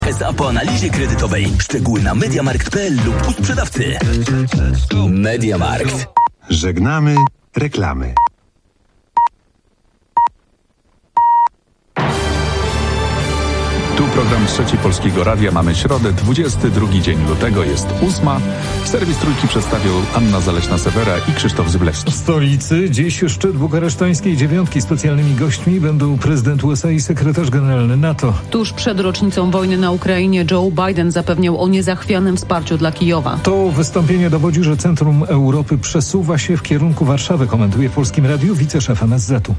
SA po analizie kredytowej. Szczegóły na mediamarkt.pl lub u sprzedawcy. Mediamarkt. Żegnamy reklamy. Tu program Trzeci Polskiego Radia. Mamy środę, 22 dzień lutego, jest 8. Serwis Trójki przedstawią Anna Zaleśna-Sewera i Krzysztof Zyblewski. W stolicy dziś szczyt bukaresztańskiej dziewiątki. Specjalnymi gośćmi będą prezydent USA i sekretarz generalny NATO. Tuż przed rocznicą wojny na Ukrainie Joe Biden zapewniał o niezachwianym wsparciu dla Kijowa. To wystąpienie dowodzi, że centrum Europy przesuwa się w kierunku Warszawy, komentuje w Polskim Radiu wiceszef MSZ-u.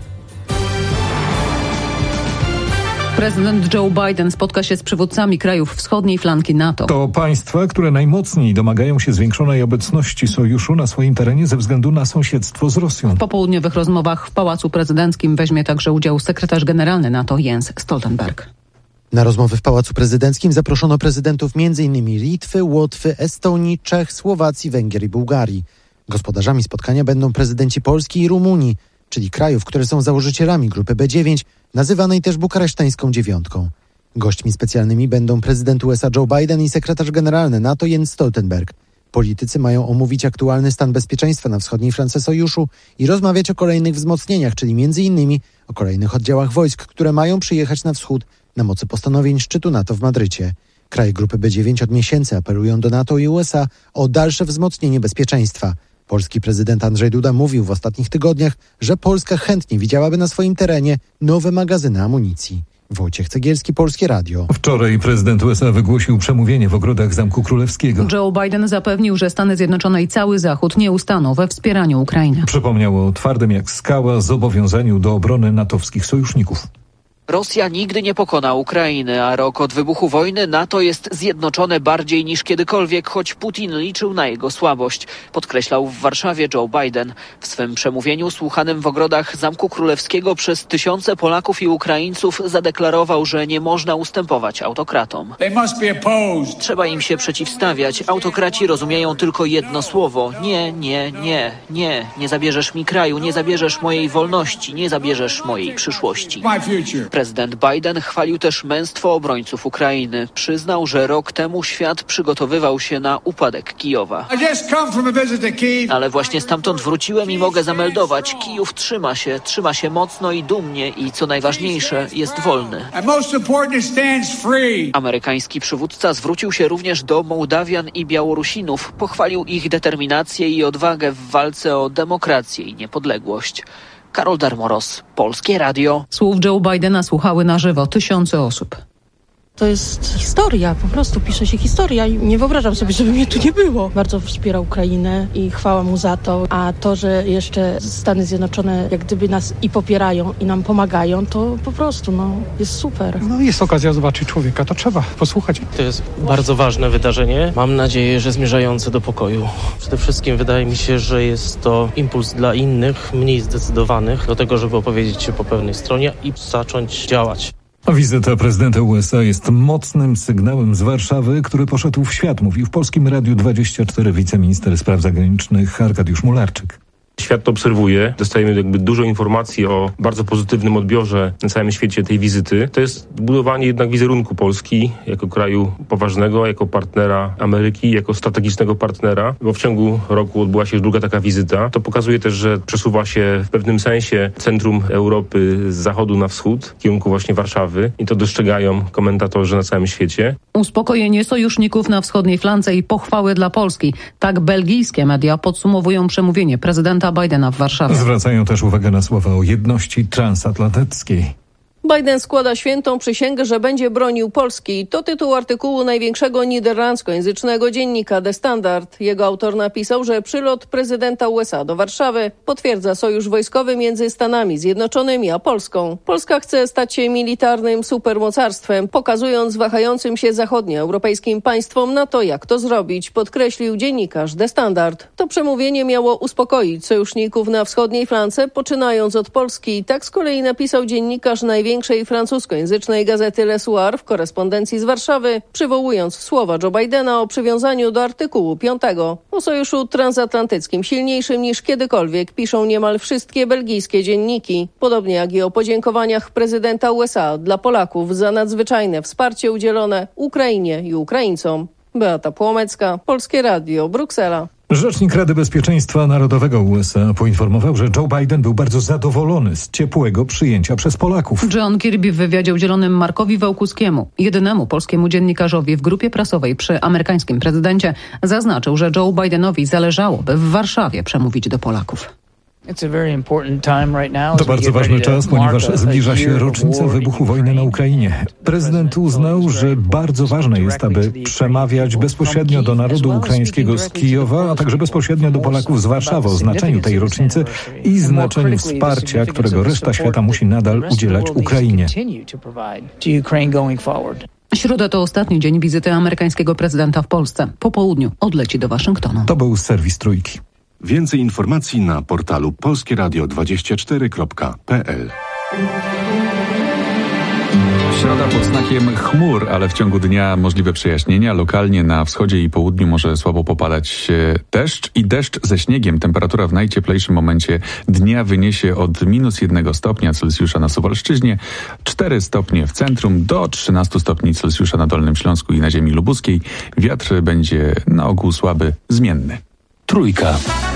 Prezydent Joe Biden spotka się z przywódcami krajów wschodniej flanki NATO. To państwa, które najmocniej domagają się zwiększonej obecności sojuszu na swoim terenie ze względu na sąsiedztwo z Rosją. W popołudniowych rozmowach w Pałacu Prezydenckim weźmie także udział sekretarz generalny NATO Jens Stoltenberg. Na rozmowy w Pałacu Prezydenckim zaproszono prezydentów m.in. Litwy, Łotwy, Estonii, Czech, Słowacji, Węgier i Bułgarii. Gospodarzami spotkania będą prezydenci Polski i Rumunii, czyli krajów, które są założycielami grupy B9, nazywanej też bukaresztańską dziewiątką. Gośćmi specjalnymi będą prezydent USA Joe Biden i sekretarz generalny NATO Jens Stoltenberg. Politycy mają omówić aktualny stan bezpieczeństwa na wschodniej flance sojuszu i rozmawiać o kolejnych wzmocnieniach, czyli m.in. o kolejnych oddziałach wojsk, które mają przyjechać na wschód na mocy postanowień szczytu NATO w Madrycie. Kraje grupy B9 od miesięcy apelują do NATO i USA o dalsze wzmocnienie bezpieczeństwa. Polski prezydent Andrzej Duda mówił w ostatnich tygodniach, że Polska chętnie widziałaby na swoim terenie nowe magazyny amunicji. Wojciech Cegielski, Polskie Radio. Wczoraj prezydent USA wygłosił przemówienie w ogrodach Zamku Królewskiego. Joe Biden zapewnił, że Stany Zjednoczone i cały Zachód nie ustaną we wspieraniu Ukrainy. Przypomniał o twardym jak skała zobowiązaniu do obrony natowskich sojuszników. Rosja nigdy nie pokona Ukrainy, a rok od wybuchu wojny NATO jest zjednoczone bardziej niż kiedykolwiek, choć Putin liczył na jego słabość, podkreślał w Warszawie Joe Biden. W swym przemówieniu słuchanym w ogrodach Zamku Królewskiego przez tysiące Polaków i Ukraińców zadeklarował, że nie można ustępować autokratom. Trzeba im się przeciwstawiać. Autokraci rozumieją tylko jedno słowo. Nie, nie, nie, nie. Nie zabierzesz mi kraju, nie zabierzesz mojej wolności, nie zabierzesz mojej przyszłości. Prezydent Biden chwalił też męstwo obrońców Ukrainy. Przyznał, że rok temu świat przygotowywał się na upadek Kijowa. Ale właśnie stamtąd wróciłem i mogę zameldować. Kijów trzyma się mocno i dumnie i co najważniejsze, jest wolny. Amerykański przywódca zwrócił się również do Mołdawian i Białorusinów. Pochwalił ich determinację i odwagę w walce o demokrację i niepodległość. Karol Darmoros, Polskie Radio. Słów Joe Bidena słuchały na żywo tysiące osób. To jest historia, po prostu pisze się historia i nie wyobrażam sobie, żeby mnie tu nie było. Bardzo wspiera Ukrainę i chwała mu za to, a to, że jeszcze Stany Zjednoczone jak gdyby nas i popierają i nam pomagają, to po prostu jest super. Jest okazja zobaczyć człowieka, to trzeba posłuchać. To jest bardzo ważne wydarzenie. Mam nadzieję, że zmierzające do pokoju. Przede wszystkim wydaje mi się, że jest to impuls dla innych, mniej zdecydowanych, do tego, żeby opowiedzieć się po pewnej stronie i zacząć działać. A wizyta prezydenta USA jest mocnym sygnałem z Warszawy, który poszedł w świat, mówił w Polskim Radiu 24 wiceminister spraw zagranicznych Arkadiusz Mularczyk. Świat to obserwuje. Dostajemy dużo informacji o bardzo pozytywnym odbiorze na całym świecie tej wizyty. To jest budowanie jednak wizerunku Polski jako kraju poważnego, jako partnera Ameryki, jako strategicznego partnera, bo w ciągu roku odbyła się już druga taka wizyta. To pokazuje też, że przesuwa się w pewnym sensie centrum Europy z zachodu na wschód, w kierunku właśnie Warszawy i to dostrzegają komentatorzy na całym świecie. Uspokojenie sojuszników na wschodniej flance i pochwały dla Polski. Tak belgijskie media podsumowują przemówienie prezydenta Bidena w Warszawie. Zwracają też uwagę na słowa o jedności transatlantyckiej. Biden składa świętą przysięgę, że będzie bronił Polski. To tytuł artykułu największego niderlandzkojęzycznego dziennika The Standard. Jego autor napisał, że przylot prezydenta USA do Warszawy potwierdza sojusz wojskowy między Stanami Zjednoczonymi a Polską. Polska chce stać się militarnym supermocarstwem, pokazując wahającym się zachodnioeuropejskim państwom na to, jak to zrobić, podkreślił dziennikarz The Standard. To przemówienie miało uspokoić sojuszników na wschodniej flance, poczynając od Polski. Tak z kolei napisał dziennikarz największej największej francuskojęzycznej gazety Le Soir w korespondencji z Warszawy, przywołując słowa Joe Bidena o przywiązaniu do artykułu 5. O sojuszu transatlantyckim silniejszym niż kiedykolwiek piszą niemal wszystkie belgijskie dzienniki. Podobnie jak i o podziękowaniach prezydenta USA dla Polaków za nadzwyczajne wsparcie udzielone Ukrainie i Ukraińcom. Beata Płomecka, Polskie Radio, Bruksela. Rzecznik Rady Bezpieczeństwa Narodowego USA poinformował, że Joe Biden był bardzo zadowolony z ciepłego przyjęcia przez Polaków. John Kirby w wywiadzie udzielonym Markowi Wełkuskiemu, jedynemu polskiemu dziennikarzowi w grupie prasowej przy amerykańskim prezydencie, zaznaczył, że Joe Bidenowi zależało, by w Warszawie przemówić do Polaków. To bardzo ważny czas, ponieważ zbliża się rocznica wybuchu wojny na Ukrainie. Prezydent uznał, że bardzo ważne jest, aby przemawiać bezpośrednio do narodu ukraińskiego z Kijowa, a także bezpośrednio do Polaków z Warszawy o znaczeniu tej rocznicy i znaczeniu wsparcia, którego reszta świata musi nadal udzielać Ukrainie. Środa to ostatni dzień wizyty amerykańskiego prezydenta w Polsce. Po południu odleci do Waszyngtonu. To był serwis Trójki. Więcej informacji na portalu polskieradio24.pl. Środa pod znakiem chmur, ale w ciągu dnia możliwe przejaśnienia. Lokalnie na wschodzie i południu może słabo popadać deszcz i deszcz ze śniegiem. Temperatura w najcieplejszym momencie dnia wyniesie od -1 stopnia Celsjusza na Suwalszczyźnie, 4 stopnie w centrum, do 13 stopni Celsjusza na Dolnym Śląsku i na ziemi lubuskiej. Wiatr będzie na ogół słaby, zmienny. Trójka.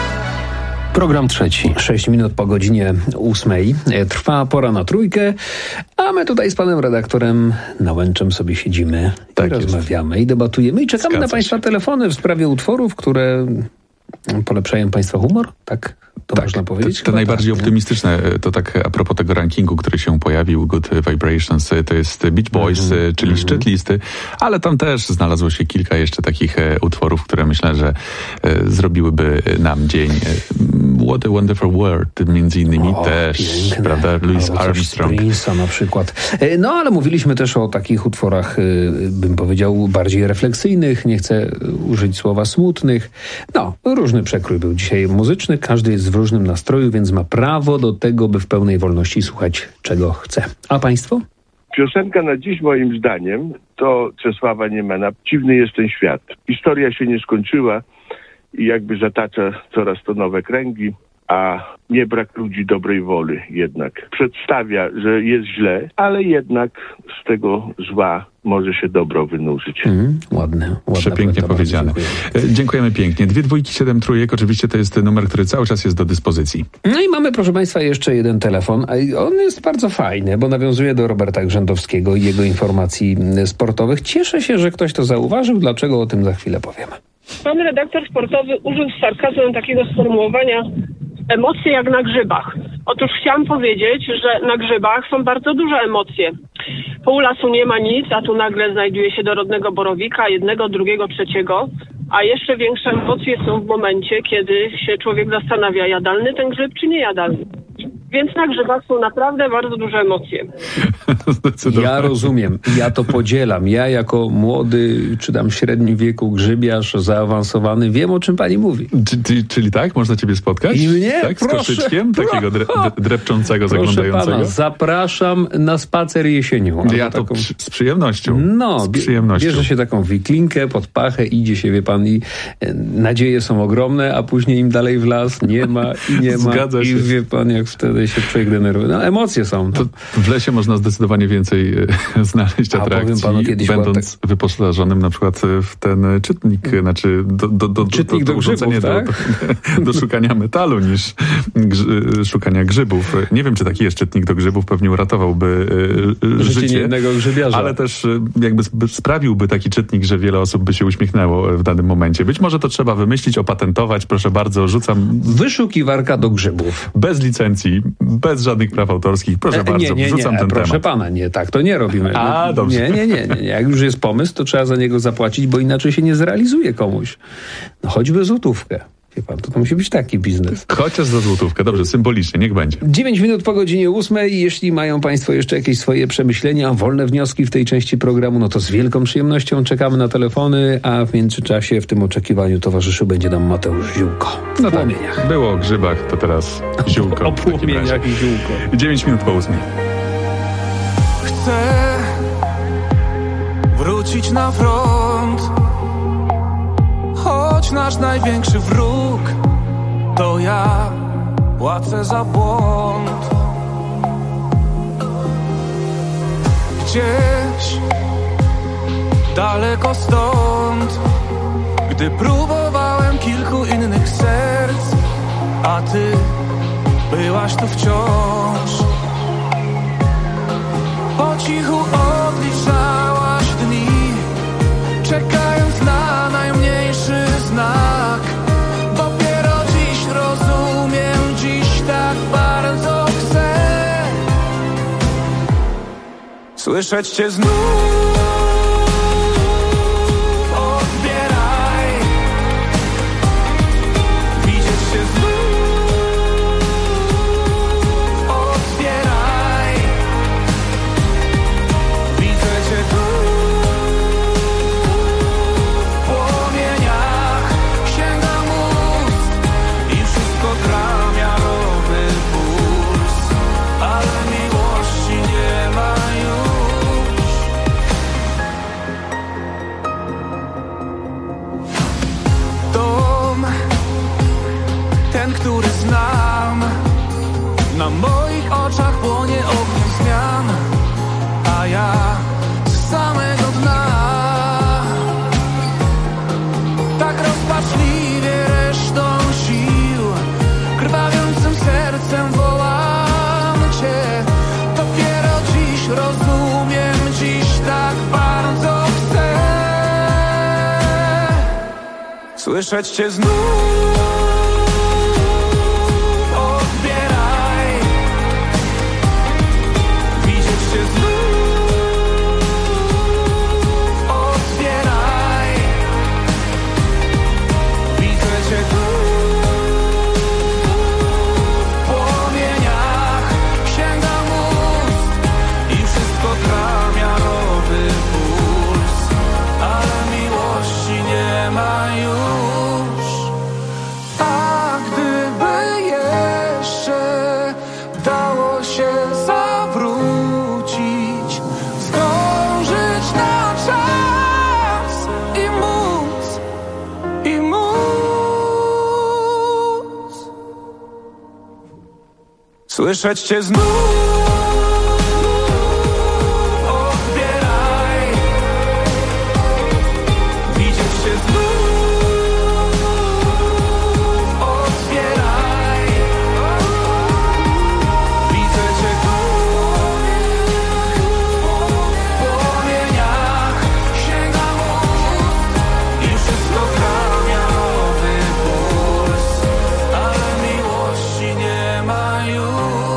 Program trzeci. 6 minut po godzinie 8. Trwa pora na Trójkę, a my tutaj z panem redaktorem Nałęczem sobie siedzimy i rozmawiamy i debatujemy i czekamy na państwa telefony w sprawie utworów, które polepszają państwa humor, tak? To można powiedzieć? Te najbardziej optymistyczne, to tak a propos tego rankingu, który się pojawił, Good Vibrations, to jest Beach Boys, czyli szczyt listy, ale tam też znalazło się kilka jeszcze takich utworów, które myślę, że zrobiłyby nam dzień. What a Wonderful World, między innymi też, piękne. Prawda? Louis Armstrong. Prince'a na przykład. No, ale mówiliśmy też o takich utworach, bym powiedział, bardziej refleksyjnych, nie chcę użyć słowa smutnych. No, różny przekrój był dzisiaj muzyczny, każdy jest w różnym nastroju, więc ma prawo do tego, by w pełnej wolności słuchać czego chce. A państwo? Piosenka na dziś moim zdaniem to Czesława Niemana. Dziwny jest ten świat. Historia się nie skończyła i jakby zatacza coraz to nowe kręgi, a nie brak ludzi dobrej woli jednak. Przedstawia, że jest źle, ale jednak z tego zła może się dobro wynurzyć. Ładne. Przepięknie powiedziane. Dziękujemy pięknie. 2 dwójki, 7 trójek. Oczywiście to jest numer, który cały czas jest do dyspozycji. No i mamy, proszę państwa, jeszcze jeden telefon. A on jest bardzo fajny, bo nawiązuje do Roberta Grzędowskiego i jego informacji sportowych. Cieszę się, że ktoś to zauważył. Dlaczego, o tym za chwilę powiemy. Pan redaktor sportowy użył z sarkazmem takiego sformułowania emocje jak na grzybach. Otóż chciałam powiedzieć, że na grzybach są bardzo duże emocje. Pół lasu nie ma nic, a tu nagle znajduje się dorodnego borowika, jednego, drugiego, trzeciego. A jeszcze większe emocje są w momencie, kiedy się człowiek zastanawia, jadalny ten grzyb czy nie jadalny. Więc na grzybach są naprawdę bardzo duże emocje. Ja rozumiem, ja to podzielam. Ja jako młody, czy tam średnim wieku grzybiarz, zaawansowany, wiem, o czym pani mówi. Czyli tak? Można ciebie spotkać? I mnie? Tak? Z Proszę, koszyczkiem? Takiego drepczącego, zaglądającego? Proszę pana, zapraszam na spacer jesienią. Ja to z przyjemnością. No, z przyjemnością. Bierze się taką wiklinkę pod pachę, idzie się, wie pan, i nadzieje są ogromne, a później im dalej w las nie ma i nie ma. Zgadza się. I wie pan, jak wtedy się człowiek denerwuje. No, emocje są. No. To w lesie można zdecydowanie więcej znaleźć atrakcji, będąc wyposażonym na przykład w ten czytnik, znaczy do urządzenia do szukania metalu niż szukania grzybów. Nie wiem, czy taki jest czytnik do grzybów, pewnie uratowałby życie jednego grzybiarza. Ale też jakby sprawiłby taki czytnik, że wiele osób by się uśmiechnęło w danym momencie. Być może to trzeba wymyślić, opatentować. Proszę bardzo, rzucam... Wyszukiwarka do grzybów. Bez licencji, bez żadnych praw autorskich. Proszę bardzo, wrzucam ten proszę temat. Pana, nie, tak to nie robimy. A, dobrze. Nie. Jak już jest pomysł, to trzeba za niego zapłacić, bo inaczej się nie zrealizuje komuś. No choćby złotówkę. Wie pan, to musi być taki biznes. Chociaż za złotówkę. Dobrze, symbolicznie, niech będzie. 9 minut po godzinie 8. Jeśli mają państwo jeszcze jakieś swoje przemyślenia, wolne wnioski w tej części programu, no to z wielką przyjemnością czekamy na telefony, a w międzyczasie w tym oczekiwaniu towarzyszył będzie nam Mateusz Ziółko. No tak, było o grzybach, to teraz ziółko. O płomieniach i ziółko. 9 minut po 8. wrócić na front. Choć nasz największy wróg to ja, płacę za błąd. Gdzieś daleko stąd, gdy próbowałem kilku innych serc, a ty byłaś tu wciąż. Po cichu odliczałaś dni, czekając na najmniejszy znak. Dopiero dziś rozumiem, dziś tak bardzo chcę słyszeć cię znów. Odbieraj, widzieć cię znów. Otwieraj, widzę cię tu. W płomieniach sięgam ust i wszystko gra miarowy puls, ale miłości nie ma już. Dom, ten, który znam, na moich oczach płonie ogniem zmian, a ja z samego dna tak rozpaczliwie resztą sił, krwawiącym sercem wołam cię. Dopiero dziś rozumiem, dziś tak bardzo chcę słyszeć cię znów. Odbieraj, widzieć cię znów. Otwieraj, widzę cię tu. W płomieniach sięgam ust i wszystko gra miarowy puls, ale miłości nie ma już. A gdyby jeszcze dało się zawrócić, zdążyć na czas i móc słyszeć cię znów. Odbieraj, widzieć cię znów. Otwieraj, widzę cię tu. W płomieniach sięgam ust i wszystko gra miarowy puls, ale miłości nie ma już.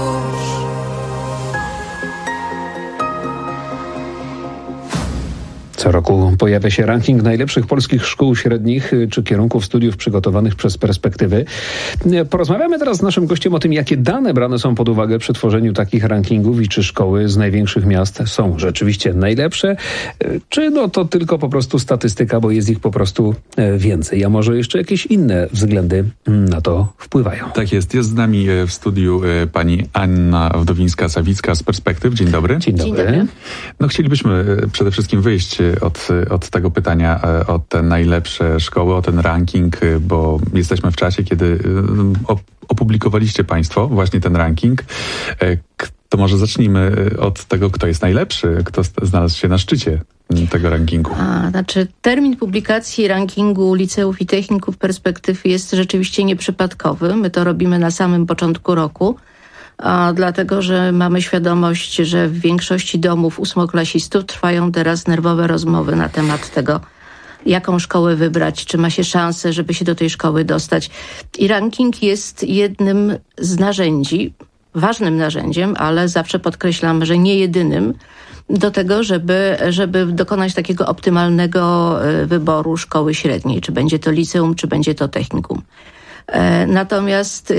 Co roku pojawia się ranking najlepszych polskich szkół średnich czy kierunków studiów przygotowanych przez Perspektywy. Porozmawiamy teraz z naszym gościem o tym, jakie dane brane są pod uwagę przy tworzeniu takich rankingów i czy szkoły z największych miast są rzeczywiście najlepsze, czy no to tylko po prostu statystyka, bo jest ich po prostu więcej, a może jeszcze jakieś inne względy na to wpływają. Tak jest. Jest z nami w studiu pani Anna Wdowińska-Sawicka z Perspektyw. Dzień dobry. Dzień dobry. Dzień dobry. No chcielibyśmy przede wszystkim wyjść od tego pytania o te najlepsze szkoły, o ten ranking, bo jesteśmy w czasie, kiedy opublikowaliście państwo właśnie ten ranking. To może zacznijmy od tego, kto jest najlepszy, kto znalazł się na szczycie tego rankingu. Znaczy termin publikacji rankingu liceów i techników Perspektyw jest rzeczywiście nieprzypadkowy. My to robimy na samym początku roku, dlatego że mamy świadomość, że w większości domów ósmoklasistów trwają teraz nerwowe rozmowy na temat tego, jaką szkołę wybrać, czy ma się szansę, żeby się do tej szkoły dostać. I ranking jest jednym z narzędzi, ważnym narzędziem, ale zawsze podkreślam, że nie jedynym, do tego, żeby dokonać takiego optymalnego wyboru szkoły średniej, czy będzie to liceum, czy będzie to technikum. Natomiast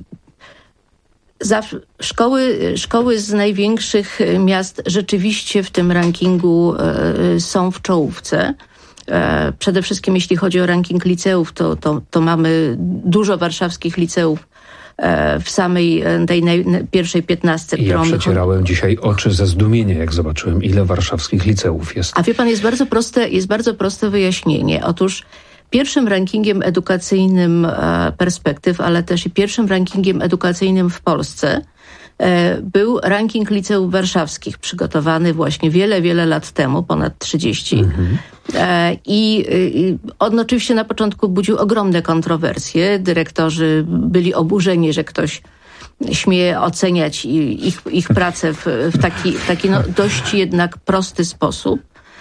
szkoły z największych miast rzeczywiście w tym rankingu są w czołówce. Przede wszystkim jeśli chodzi o ranking liceów, to mamy dużo warszawskich liceów w samej tej pierwszej 15, którą... Ja przecierałem dzisiaj oczy ze zdumienia, jak zobaczyłem, ile warszawskich liceów jest. A wie pan, jest bardzo proste wyjaśnienie. Otóż pierwszym rankingiem edukacyjnym perspektyw, ale też i pierwszym rankingiem edukacyjnym w Polsce był ranking liceów warszawskich, przygotowany właśnie wiele lat temu, ponad 30. I on oczywiście na początku budził ogromne kontrowersje. Dyrektorzy byli oburzeni, że ktoś śmie oceniać ich pracę w taki dość jednak prosty sposób.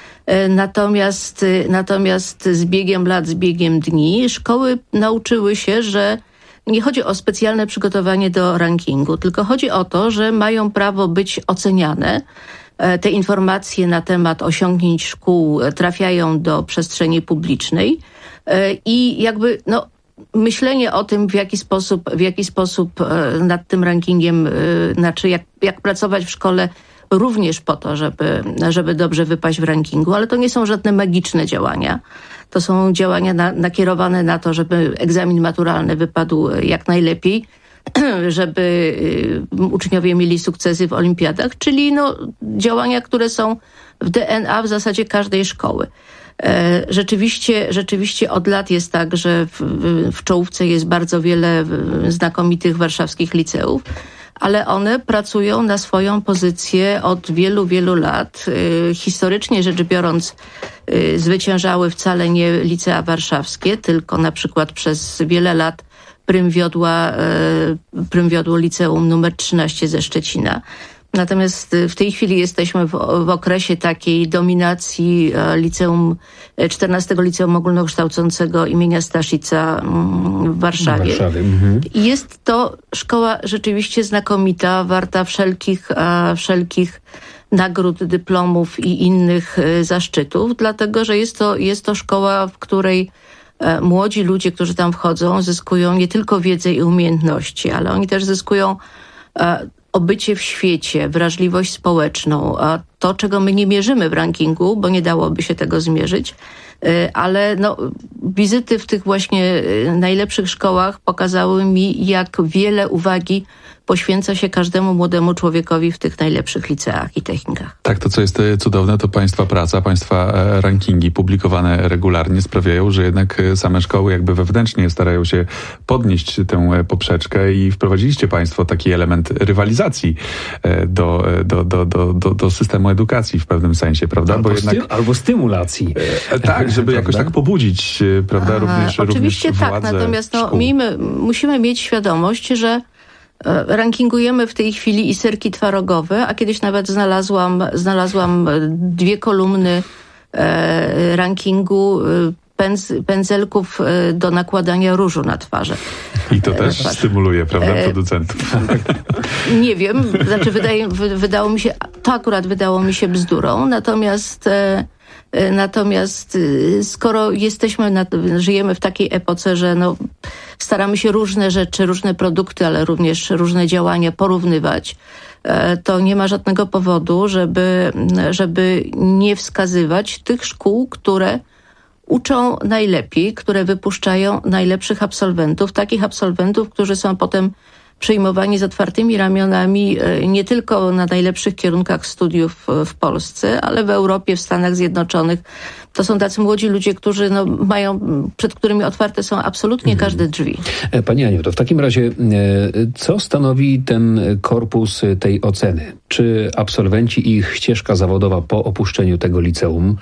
Natomiast z biegiem lat, z biegiem dni szkoły nauczyły się, że nie chodzi o specjalne przygotowanie do rankingu, tylko chodzi o to, że mają prawo być oceniane. Te informacje na temat osiągnięć szkół trafiają do przestrzeni publicznej i jakby myślenie o tym, w jaki sposób nad tym rankingiem, znaczy jak pracować w szkole, również po to, żeby dobrze wypaść w rankingu, ale to nie są żadne magiczne działania. To są działania nakierowane na to, żeby egzamin maturalny wypadł jak najlepiej, żeby uczniowie mieli sukcesy w olimpiadach, czyli działania, które są w DNA w zasadzie każdej szkoły. Rzeczywiście od lat jest tak, że w czołówce jest bardzo wiele znakomitych warszawskich liceów, ale one pracują na swoją pozycję od wielu lat. Historycznie rzecz biorąc, zwyciężały wcale nie licea warszawskie, tylko na przykład przez wiele lat prym wiodło liceum numer 13 ze Szczecina. Natomiast w tej chwili jesteśmy w okresie takiej dominacji 14 Liceum Ogólnokształcącego imienia Staszica w Warszawie. I jest to szkoła rzeczywiście znakomita, warta wszelkich nagród, dyplomów i innych zaszczytów, dlatego że jest to szkoła, w której młodzi ludzie, którzy tam wchodzą, zyskują nie tylko wiedzę i umiejętności, ale oni też zyskują obycie w świecie, wrażliwość społeczną, a to, czego my nie mierzymy w rankingu, bo nie dałoby się tego zmierzyć, ale wizyty w tych właśnie najlepszych szkołach pokazały mi, jak wiele uwagi poświęca się każdemu młodemu człowiekowi w tych najlepszych liceach i technikach. Tak, to co jest cudowne, to państwa praca, państwa rankingi publikowane regularnie sprawiają, że jednak same szkoły jakby wewnętrznie starają się podnieść tę poprzeczkę i wprowadziliście państwo taki element rywalizacji do systemu edukacji w pewnym sensie, prawda? Albo stymulacji. Tak, żeby jakoś tak pobudzić, prawda, również oczywiście tak, władze natomiast szkół. musimy mieć świadomość, że rankingujemy w tej chwili i serki twarogowe, a kiedyś nawet znalazłam 2 kolumny rankingu pędzelków do nakładania różu na twarze. I to też stymuluje, prawda, producentów. Nie wiem, znaczy wydało mi się bzdurą, natomiast skoro żyjemy w takiej epoce, że staramy się różne rzeczy, różne produkty, ale również różne działania porównywać, to nie ma żadnego powodu, żeby nie wskazywać tych szkół, które uczą najlepiej, które wypuszczają najlepszych absolwentów, takich absolwentów, którzy są potem przyjmowani z otwartymi ramionami nie tylko na najlepszych kierunkach studiów w Polsce, ale w Europie, w Stanach Zjednoczonych. To są tacy młodzi ludzie, którzy przed którymi otwarte są absolutnie każde drzwi. Pani Aniu, to w takim razie co stanowi ten korpus tej oceny? Czy absolwenci i ich ścieżka zawodowa po opuszczeniu tego liceum,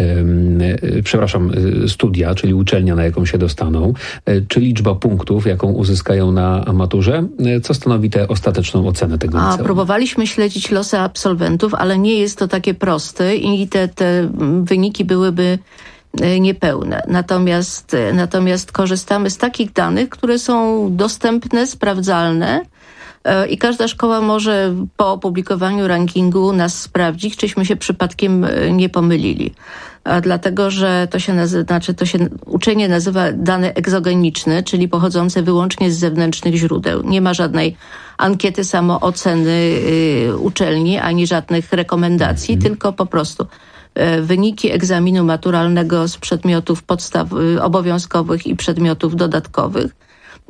studia, czyli uczelnia, na jaką się dostaną, czy liczba punktów, jaką uzyskają na maturze? Co stanowi tę ostateczną ocenę tego liceum? Próbowaliśmy śledzić losy absolwentów, ale nie jest to takie proste i te wyniki byłyby niepełne. Natomiast korzystamy z takich danych, które są dostępne, sprawdzalne i każda szkoła może po opublikowaniu rankingu nas sprawdzić, czyśmy się przypadkiem nie pomylili. Dlatego, że uczenie nazywa dane egzogeniczne, czyli pochodzące wyłącznie z zewnętrznych źródeł. Nie ma żadnej ankiety samooceny uczelni, ani żadnych rekomendacji, tylko po prostu wyniki egzaminu maturalnego z przedmiotów obowiązkowych i przedmiotów dodatkowych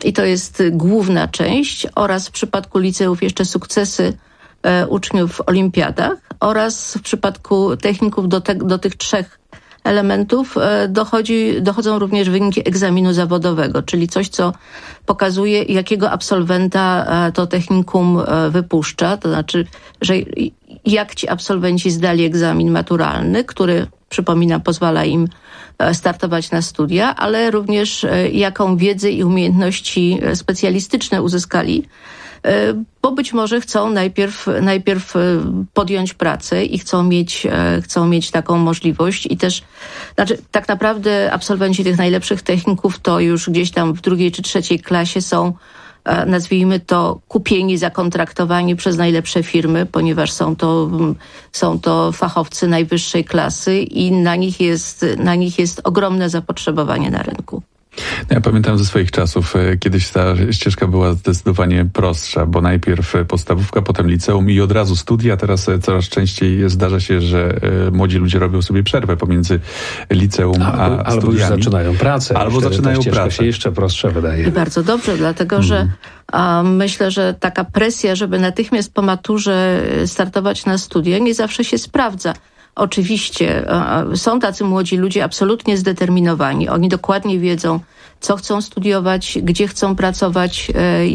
i to jest główna część, oraz w przypadku liceów jeszcze sukcesy uczniów w olimpiadach, oraz w przypadku techników do tych 3 elementów dochodzą również wyniki egzaminu zawodowego, czyli coś, co pokazuje, jakiego absolwenta to technikum wypuszcza, to znaczy, że jak ci absolwenci zdali egzamin maturalny, który, przypominam, pozwala im startować na studia, ale również jaką wiedzę i umiejętności specjalistyczne uzyskali, bo być może chcą najpierw podjąć pracę i chcą mieć taką możliwość i też, tak naprawdę absolwenci tych najlepszych techników to już gdzieś tam w 2. czy 3. klasie są, nazwijmy to, kupieni, zakontraktowani przez najlepsze firmy, ponieważ są to fachowcy najwyższej klasy i na nich jest ogromne zapotrzebowanie na rynku. Ja pamiętam ze swoich czasów, kiedyś ta ścieżka była zdecydowanie prostsza, bo najpierw podstawówka, potem liceum i od razu studia. Teraz coraz częściej zdarza się, że młodzi ludzie robią sobie przerwę pomiędzy liceum a studiami. Albo już zaczynają pracę. Albo zaczynają pracę. Się jeszcze prostsza wydaje. I bardzo dobrze, dlatego że myślę, że taka presja, żeby natychmiast po maturze startować na studia, nie zawsze się sprawdza. Oczywiście są tacy młodzi ludzie absolutnie zdeterminowani. Oni dokładnie wiedzą, co chcą studiować, gdzie chcą pracować,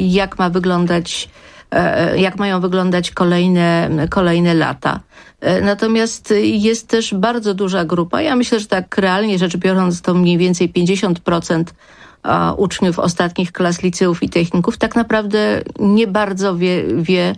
jak mają wyglądać kolejne lata. Natomiast jest też bardzo duża grupa. Ja myślę, że tak realnie rzecz biorąc, to mniej więcej 50% uczniów ostatnich klas liceów i techników tak naprawdę nie bardzo wie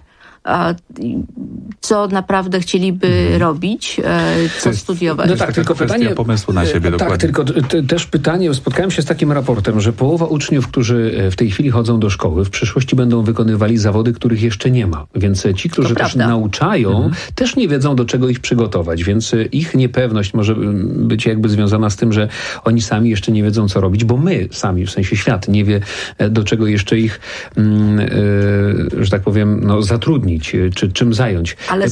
co naprawdę chcieliby robić, co studiować. No tak, tylko pytanie pomysłu na siebie. Tak, tylko też pytanie, spotkałem się z takim raportem, że połowa uczniów, którzy w tej chwili chodzą do szkoły, w przyszłości będą wykonywali zawody, których jeszcze nie ma. Więc ci, którzy też nauczają, też nie wiedzą, do czego ich przygotować. Więc ich niepewność może być jakby związana z tym, że oni sami jeszcze nie wiedzą, co robić, bo my sami, w sensie świat, nie wie, do czego jeszcze ich, że tak powiem, zatrudnić, czy czym zająć. Ale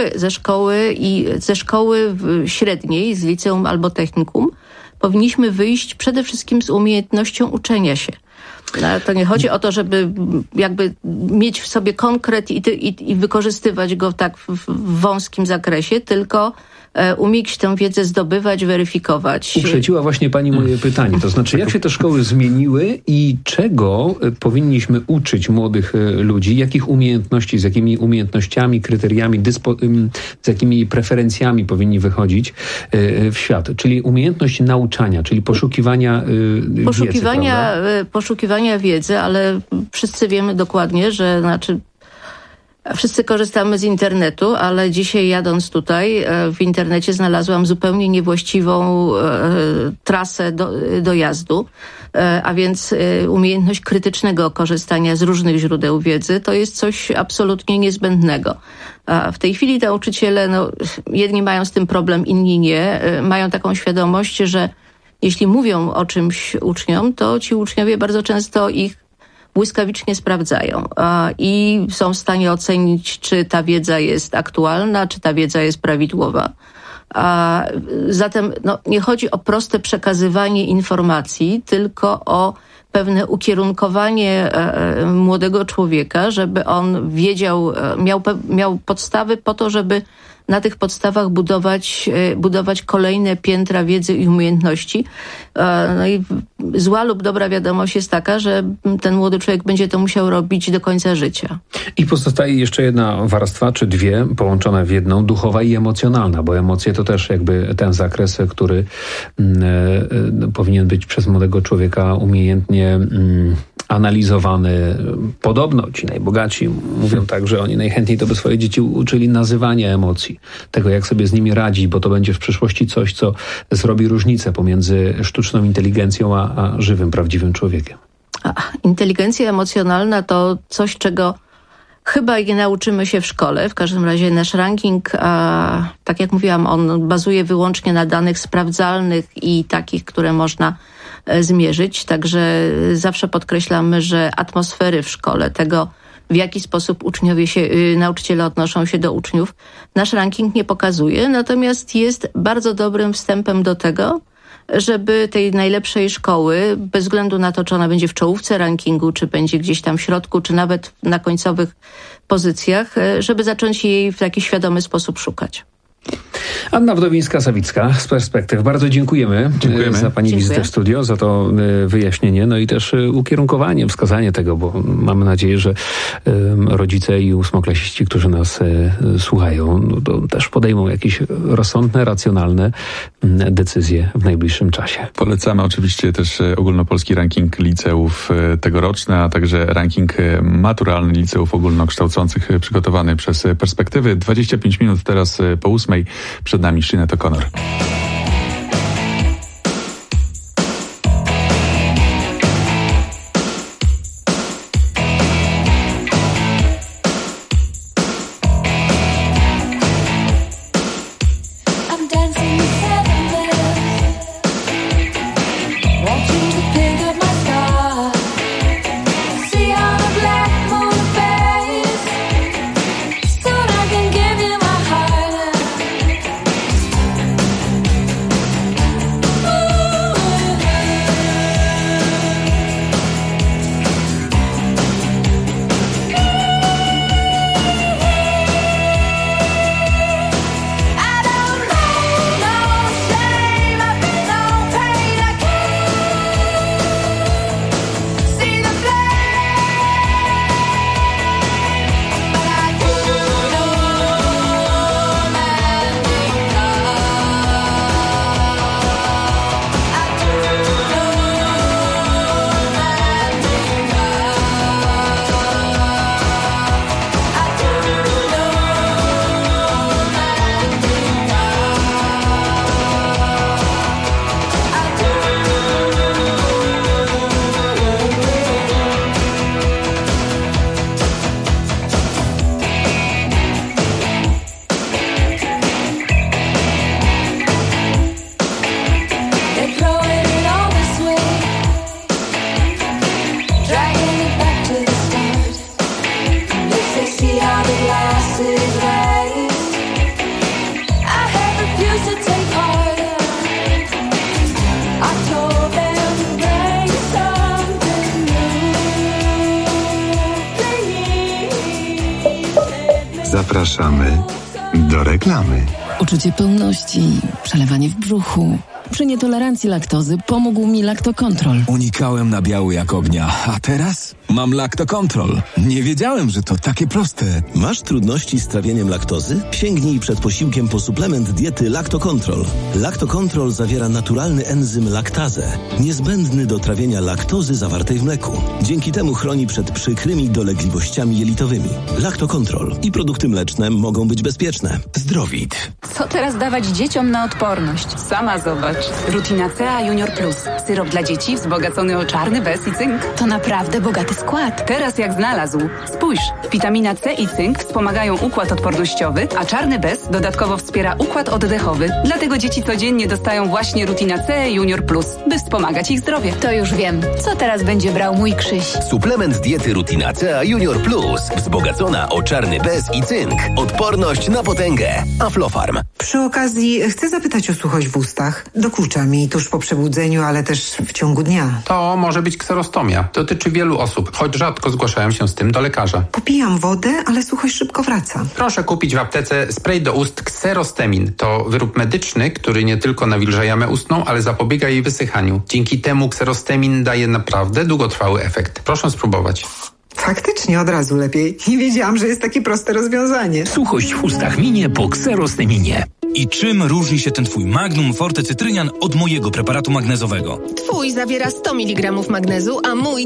ze szkoły średniej, z liceum albo technikum, powinniśmy wyjść przede wszystkim z umiejętnością uczenia się. To nie chodzi o to, żeby jakby mieć w sobie konkret i wykorzystywać go tak w wąskim zakresie, tylko umieć tę wiedzę zdobywać, weryfikować. Uprzedziła właśnie pani moje pytanie. To znaczy, jak się te szkoły zmieniły i czego powinniśmy uczyć młodych ludzi? Jakich umiejętności, z jakimi umiejętnościami, kryteriami, z jakimi preferencjami powinni wychodzić w świat? Czyli umiejętność nauczania, czyli poszukiwania wiedzy, prawda? Poszukiwania wiedzy, ale wszyscy wiemy dokładnie, że wszyscy korzystamy z internetu, ale dzisiaj jadąc tutaj w internecie znalazłam zupełnie niewłaściwą trasę dojazdu, a więc umiejętność krytycznego korzystania z różnych źródeł wiedzy to jest coś absolutnie niezbędnego. A w tej chwili nauczyciele, jedni mają z tym problem, inni nie, mają taką świadomość, że jeśli mówią o czymś uczniom, to ci uczniowie bardzo często ich błyskawicznie sprawdzają i są w stanie ocenić, czy ta wiedza jest aktualna, czy ta wiedza jest prawidłowa. Zatem nie chodzi o proste przekazywanie informacji, tylko o pewne ukierunkowanie młodego człowieka, żeby on wiedział, miał podstawy po to, żeby na tych podstawach budować kolejne piętra wiedzy i umiejętności. I zła lub dobra wiadomość jest taka, że ten młody człowiek będzie to musiał robić do końca życia. I pozostaje jeszcze jedna warstwa, czy dwie, połączone w jedną, duchowa i emocjonalna, bo emocje to też jakby ten zakres, który powinien być przez młodego człowieka umiejętnie analizowany. Podobno ci najbogaci mówią tak, że oni najchętniej to by swoje dzieci uczyli nazywania emocji, tego jak sobie z nimi radzić, bo to będzie w przyszłości coś, co zrobi różnicę pomiędzy sztuczną inteligencją a żywym, prawdziwym człowiekiem. Inteligencja emocjonalna to coś, czego chyba nie nauczymy się w szkole. W każdym razie nasz ranking, tak jak mówiłam, on bazuje wyłącznie na danych sprawdzalnych i takich, które można zmierzyć. Także zawsze podkreślamy, że atmosfery w szkole, tego w jaki sposób nauczyciele odnoszą się do uczniów, nasz ranking nie pokazuje. Natomiast jest bardzo dobrym wstępem do tego, żeby tej najlepszej szkoły, bez względu na to, czy ona będzie w czołówce rankingu, czy będzie gdzieś tam w środku, czy nawet na końcowych pozycjach, żeby zacząć jej w taki świadomy sposób szukać. Anna Wdowińska-Sawicka z Perspektyw. Bardzo dziękujemy za Pani wizytę w studio, za to wyjaśnienie, no i też ukierunkowanie, wskazanie tego, bo mamy nadzieję, że rodzice i ósmoklasiści, którzy nas słuchają, no to też podejmą jakieś rozsądne, racjonalne decyzje w najbliższym czasie. Polecamy oczywiście też ogólnopolski ranking liceów tegoroczny, a także ranking maturalny liceów ogólnokształcących przygotowany przez Perspektywy. 25 minut teraz po 8. Przed nami Sinead O'Connor. Zapraszamy do reklamy. Uczucie pełności, przelewanie w brzuchu. Przy nietolerancji laktozy pomógł mi Lactocontrol. Unikałem nabiału jak ognia, a teraz mam Lactocontrol. Nie wiedziałem, że to takie proste. Masz trudności z trawieniem laktozy? Sięgnij przed posiłkiem po suplement diety Lactocontrol. Lactocontrol zawiera naturalny enzym laktazę, niezbędny do trawienia laktozy zawartej w mleku. Dzięki temu chroni przed przykrymi dolegliwościami jelitowymi. Lactocontrol i produkty mleczne mogą być bezpieczne. Zdrowit. Co teraz dawać dzieciom na odporność? Sama zobacz. Rutina C Junior Plus. Syrop dla dzieci wzbogacony o czarny bez i cynk. To naprawdę bogaty skład. Teraz jak znalazł. Spójrz, witamina C i cynk wspomagają układ odpornościowy, a czarny bez dodatkowo wspiera układ oddechowy. Dlatego dzieci codziennie dostają właśnie Rutina C Junior Plus, by wspomagać ich zdrowie. To już wiem. Co teraz będzie brał mój Krzyś? Suplement diety Rutina C Junior Plus. Wzbogacona o czarny bez i cynk. Odporność na potęgę. Aflofarm. Przy okazji chcę zapytać o suchość w ustach. Dokucza mi tuż po przebudzeniu, ale też w ciągu dnia. To może być kserostomia. Dotyczy wielu osób, choć rzadko zgłaszają się z tym do lekarza. Popijam wodę, ale suchość szybko wraca. Proszę kupić w aptece spray do ust Xerostemin. To wyrób medyczny, który nie tylko nawilża jamę ustną, ale zapobiega jej wysychaniu. Dzięki temu Xerostemin daje naprawdę długotrwały efekt. Proszę spróbować. Faktycznie od razu lepiej. Nie wiedziałam, że jest takie proste rozwiązanie. Suchość w ustach minie po Xerosteminie. I czym różni się ten twój Magnum Forte Cytrynian od mojego preparatu magnezowego? Twój zawiera 100 mg magnezu, a mój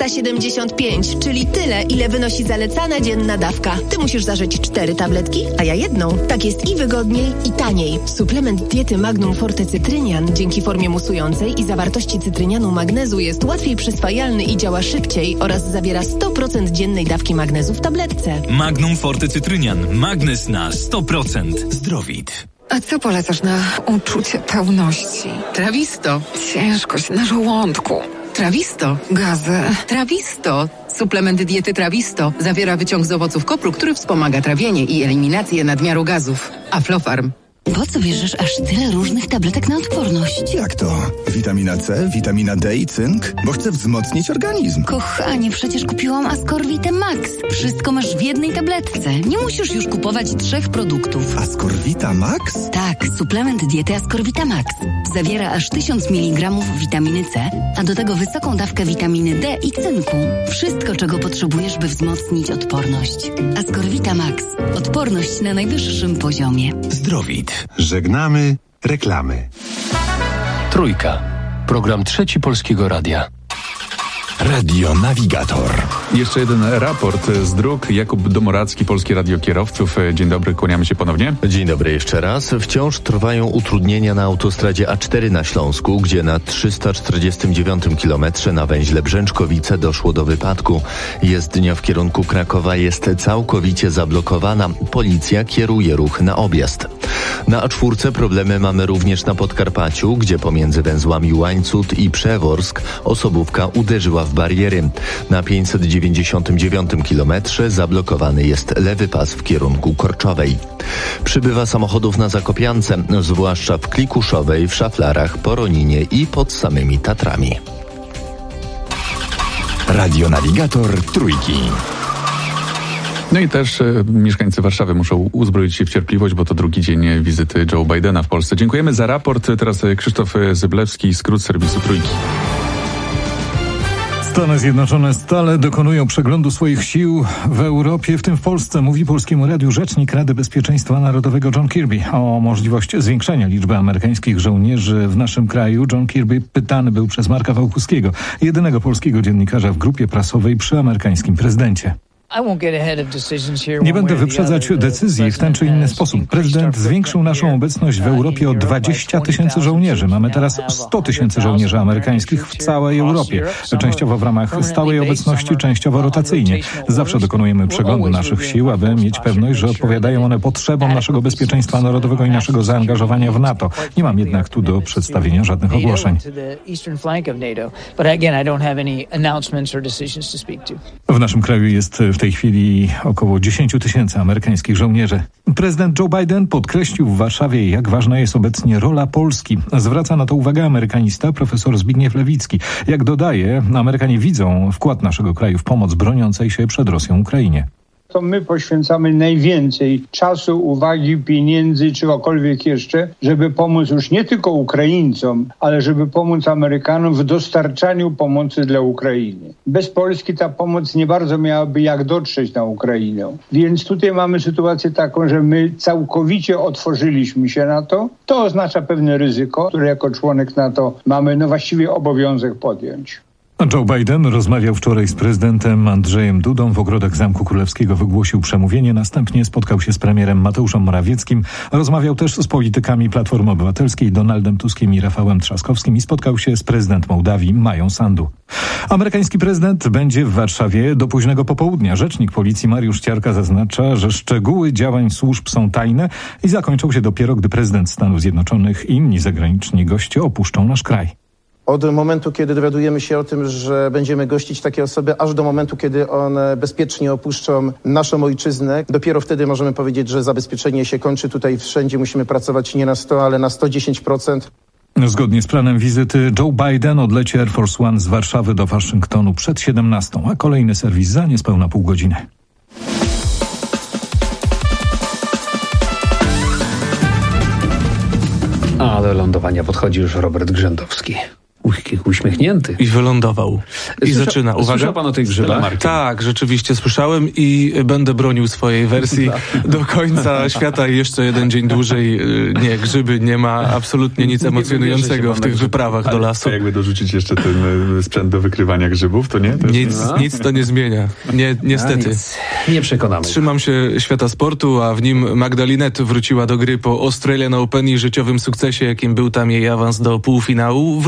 375, czyli tyle, ile wynosi zalecana dzienna dawka. Ty musisz zażyć 4 tabletki, a ja jedną. Tak jest i wygodniej, i taniej. Suplement diety Magnum Forte Cytrynian dzięki formie musującej i zawartości cytrynianu magnezu jest łatwiej przyswajalny i działa szybciej oraz zawiera 100% dziennej dawki magnezu w tabletce. Magnum Forte Cytrynian. Magnez na 100%. Zdrowit. A co polecasz na uczucie pełności? Trawisto. Ciężkość na żołądku. Trawisto. Gazy. Trawisto. Suplement diety Trawisto zawiera wyciąg z owoców kopru, który wspomaga trawienie i eliminację nadmiaru gazów. Aflofarm. Po co bierzesz aż tyle różnych tabletek na odporność? Jak to? Witamina C, witamina D i cynk? Bo chcę wzmocnić organizm. Kochanie, przecież kupiłam Ascorvitę Max. Wszystko masz w jednej tabletce. Nie musisz już kupować 3 produktów. Ascorvita Max? Tak, suplement diety Ascorvita Max. Zawiera aż 1000 mg witaminy C, a do tego wysoką dawkę witaminy D i cynku. Wszystko, czego potrzebujesz, by wzmocnić odporność. Ascorvita Max. Odporność na najwyższym poziomie. Zdrowit. Żegnamy reklamy. Trójka. Program Trzeci Polskiego Radia. Radio Navigator. Jeszcze jeden raport z dróg. Jakub Domoracki, Polskie Radio Kierowców. Dzień dobry, kłaniamy się ponownie. Dzień dobry jeszcze raz. Wciąż trwają utrudnienia na autostradzie A4 na Śląsku, gdzie na 349 km na węźle Brzęczkowice doszło do wypadku. Jezdnia w kierunku Krakowa jest całkowicie zablokowana. Policja kieruje ruch na objazd. Na A4 problemy mamy również na Podkarpaciu, gdzie pomiędzy węzłami Łańcut i Przeworsk osobówka uderzyła w bariery. Na 599 km zablokowany jest lewy pas w kierunku Korczowej. Przybywa samochodów na Zakopiance, zwłaszcza w Klikuszowej, w Szaflarach, Poroninie i pod samymi Tatrami. Radio Navigator Trójki. No i też mieszkańcy Warszawy muszą uzbroić się w cierpliwość, bo to drugi dzień wizyty Joe Bidena w Polsce. Dziękujemy za raport. Teraz Krzysztof Zyblewski, skrót serwisu Trójki. Stany Zjednoczone stale dokonują przeglądu swoich sił w Europie, w tym w Polsce, mówi Polskiemu Radiu rzecznik Rady Bezpieczeństwa Narodowego John Kirby. O możliwość zwiększenia liczby amerykańskich żołnierzy w naszym kraju John Kirby pytany był przez Marka Wałkuskiego, jedynego polskiego dziennikarza w grupie prasowej przy amerykańskim prezydencie. Nie będę wyprzedzać decyzji w ten czy inny sposób. Prezydent zwiększył naszą obecność w Europie o 20 000 żołnierzy. Mamy teraz 100 000 żołnierzy amerykańskich w całej Europie. Częściowo w ramach stałej obecności, częściowo rotacyjnie. Zawsze dokonujemy przeglądu naszych sił, aby mieć pewność, że odpowiadają one potrzebom naszego bezpieczeństwa narodowego i naszego zaangażowania w NATO. Nie mam jednak tu do przedstawienia żadnych ogłoszeń. W naszym kraju jest w tej chwili około 10 000 amerykańskich żołnierzy. Prezydent Joe Biden podkreślił w Warszawie, jak ważna jest obecnie rola Polski. Zwraca na to uwagę amerykanista profesor Zbigniew Lewicki. Jak dodaje, Amerykanie widzą wkład naszego kraju w pomoc broniącej się przed Rosją Ukrainie. To my poświęcamy najwięcej czasu, uwagi, pieniędzy, czegokolwiek jeszcze, żeby pomóc już nie tylko Ukraińcom, ale żeby pomóc Amerykanom w dostarczaniu pomocy dla Ukrainy. Bez Polski ta pomoc nie bardzo miałaby jak dotrzeć na Ukrainę. Więc tutaj mamy sytuację taką, że my całkowicie otworzyliśmy się na to. To oznacza pewne ryzyko, które jako członek NATO mamy właściwie obowiązek podjąć. Joe Biden rozmawiał wczoraj z prezydentem Andrzejem Dudą w ogrodach Zamku Królewskiego, wygłosił przemówienie, następnie spotkał się z premierem Mateuszem Morawieckim, rozmawiał też z politykami Platformy Obywatelskiej Donaldem Tuskiem i Rafałem Trzaskowskim i spotkał się z prezydent Mołdawii Mają Sandu. Amerykański prezydent będzie w Warszawie do późnego popołudnia. Rzecznik policji Mariusz Ciarka zaznacza, że szczegóły działań służb są tajne i zakończą się dopiero, gdy prezydent Stanów Zjednoczonych i inni zagraniczni goście opuszczą nasz kraj. Od momentu, kiedy dowiadujemy się o tym, że będziemy gościć takie osoby, aż do momentu, kiedy one bezpiecznie opuszczą naszą ojczyznę, dopiero wtedy możemy powiedzieć, że zabezpieczenie się kończy. Tutaj wszędzie musimy pracować nie na 100, ale na 110%. Zgodnie z planem wizyty Joe Biden odleci Air Force One z Warszawy do Waszyngtonu przed 17, a kolejny serwis za niespełna pół godziny. A do lądowania podchodzi już Robert Grzędowski. Uśmiechnięty. I wylądował. I zaczyna. Uwaga. Słyszał pan o tych grzybach? Tak, rzeczywiście słyszałem i będę bronił swojej wersji do końca świata i jeszcze jeden dzień dłużej. Nie, grzyby nie ma absolutnie nic emocjonującego w tych wyprawach do lasu. A jakby dorzucić jeszcze ten sprzęt do wykrywania grzybów, to nie? Nic to nie zmienia. Nie, niestety. Nie przekonamy. Trzymam się świata sportu, a w nim Magda Linette wróciła do gry po Australian Open i życiowym sukcesie, jakim był tam jej awans do półfinału. Wróciła w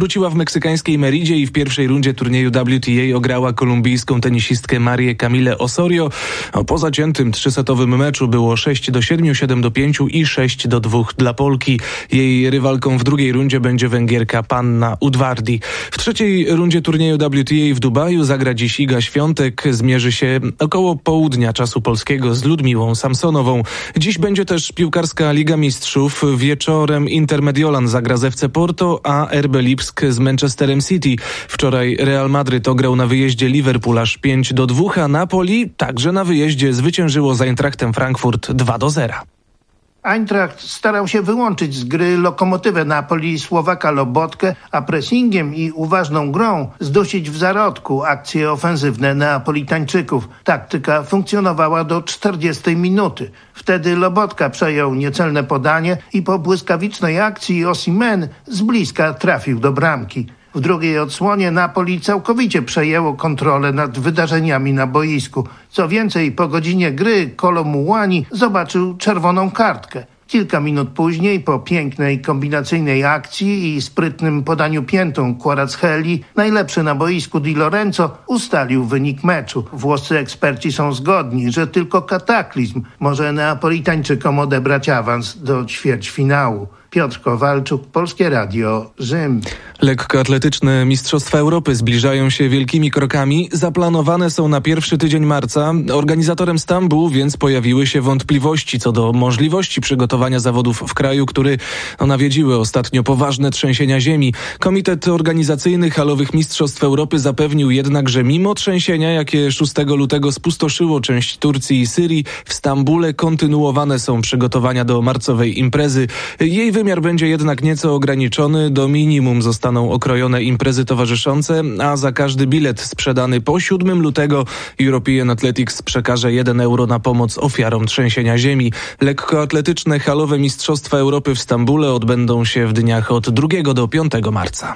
meksykańskiej Meridzie i w pierwszej rundzie turnieju WTA ograła kolumbijską tenisistkę Marię Camille Osorio. Po zaciętym 3-setowym meczu było 6-7, 7-5 i 6-2 dla Polki. Jej rywalką w drugiej rundzie będzie Węgierka Panna Udvardi. W trzeciej rundzie turnieju WTA w Dubaju zagra dziś Iga Świątek. Zmierzy się około południa czasu polskiego z Ludmiłą Samsonową. Dziś będzie też piłkarska Liga Mistrzów. Wieczorem Inter Mediolan zagra z FC Porto, a RB Lipsk z Manchesterem City. Wczoraj Real Madryt ograł na wyjeździe Liverpool aż 5-2, a Napoli także na wyjeździe zwyciężyło z Eintrachtem Frankfurt 2-0. Eintracht starał się wyłączyć z gry lokomotywę Napoli Słowaka Lobotkę, a pressingiem i uważną grą zdusić w zarodku akcje ofensywne Neapolitańczyków. Taktyka funkcjonowała do 40 minuty. Wtedy Lobotka przejął niecelne podanie i po błyskawicznej akcji Osimhen z bliska trafił do bramki. W drugiej odsłonie Napoli całkowicie przejęło kontrolę nad wydarzeniami na boisku. Co więcej, po godzinie gry Kolo Muani zobaczył czerwoną kartkę. Kilka minut później, po pięknej kombinacyjnej akcji i sprytnym podaniu piętą Kvaratskhelia, najlepszy na boisku Di Lorenzo ustalił wynik meczu. Włoscy eksperci są zgodni, że tylko kataklizm może Neapolitańczykom odebrać awans do ćwierćfinału. Piotr Kowalczuk, Polskie Radio, Rzym. Lekkoatletyczne Mistrzostwa Europy zbliżają się wielkimi krokami. Zaplanowane są na pierwszy tydzień marca. Organizatorem Stambuł więc pojawiły się wątpliwości co do możliwości przygotowania zawodów w kraju, który nawiedziły ostatnio poważne trzęsienia ziemi. Komitet Organizacyjny Halowych Mistrzostw Europy zapewnił jednak, że mimo trzęsienia, jakie 6 lutego spustoszyło część Turcji i Syrii, w Stambule kontynuowane są przygotowania do marcowej imprezy. Jej wymiar będzie jednak nieco ograniczony. Do minimum zostaną okrojone imprezy towarzyszące, a za każdy bilet sprzedany po 7 lutego European Athletics przekaże 1 euro na pomoc ofiarom trzęsienia ziemi. Lekkoatletyczne halowe Mistrzostwa Europy w Stambule odbędą się w dniach od 2 do 5 marca.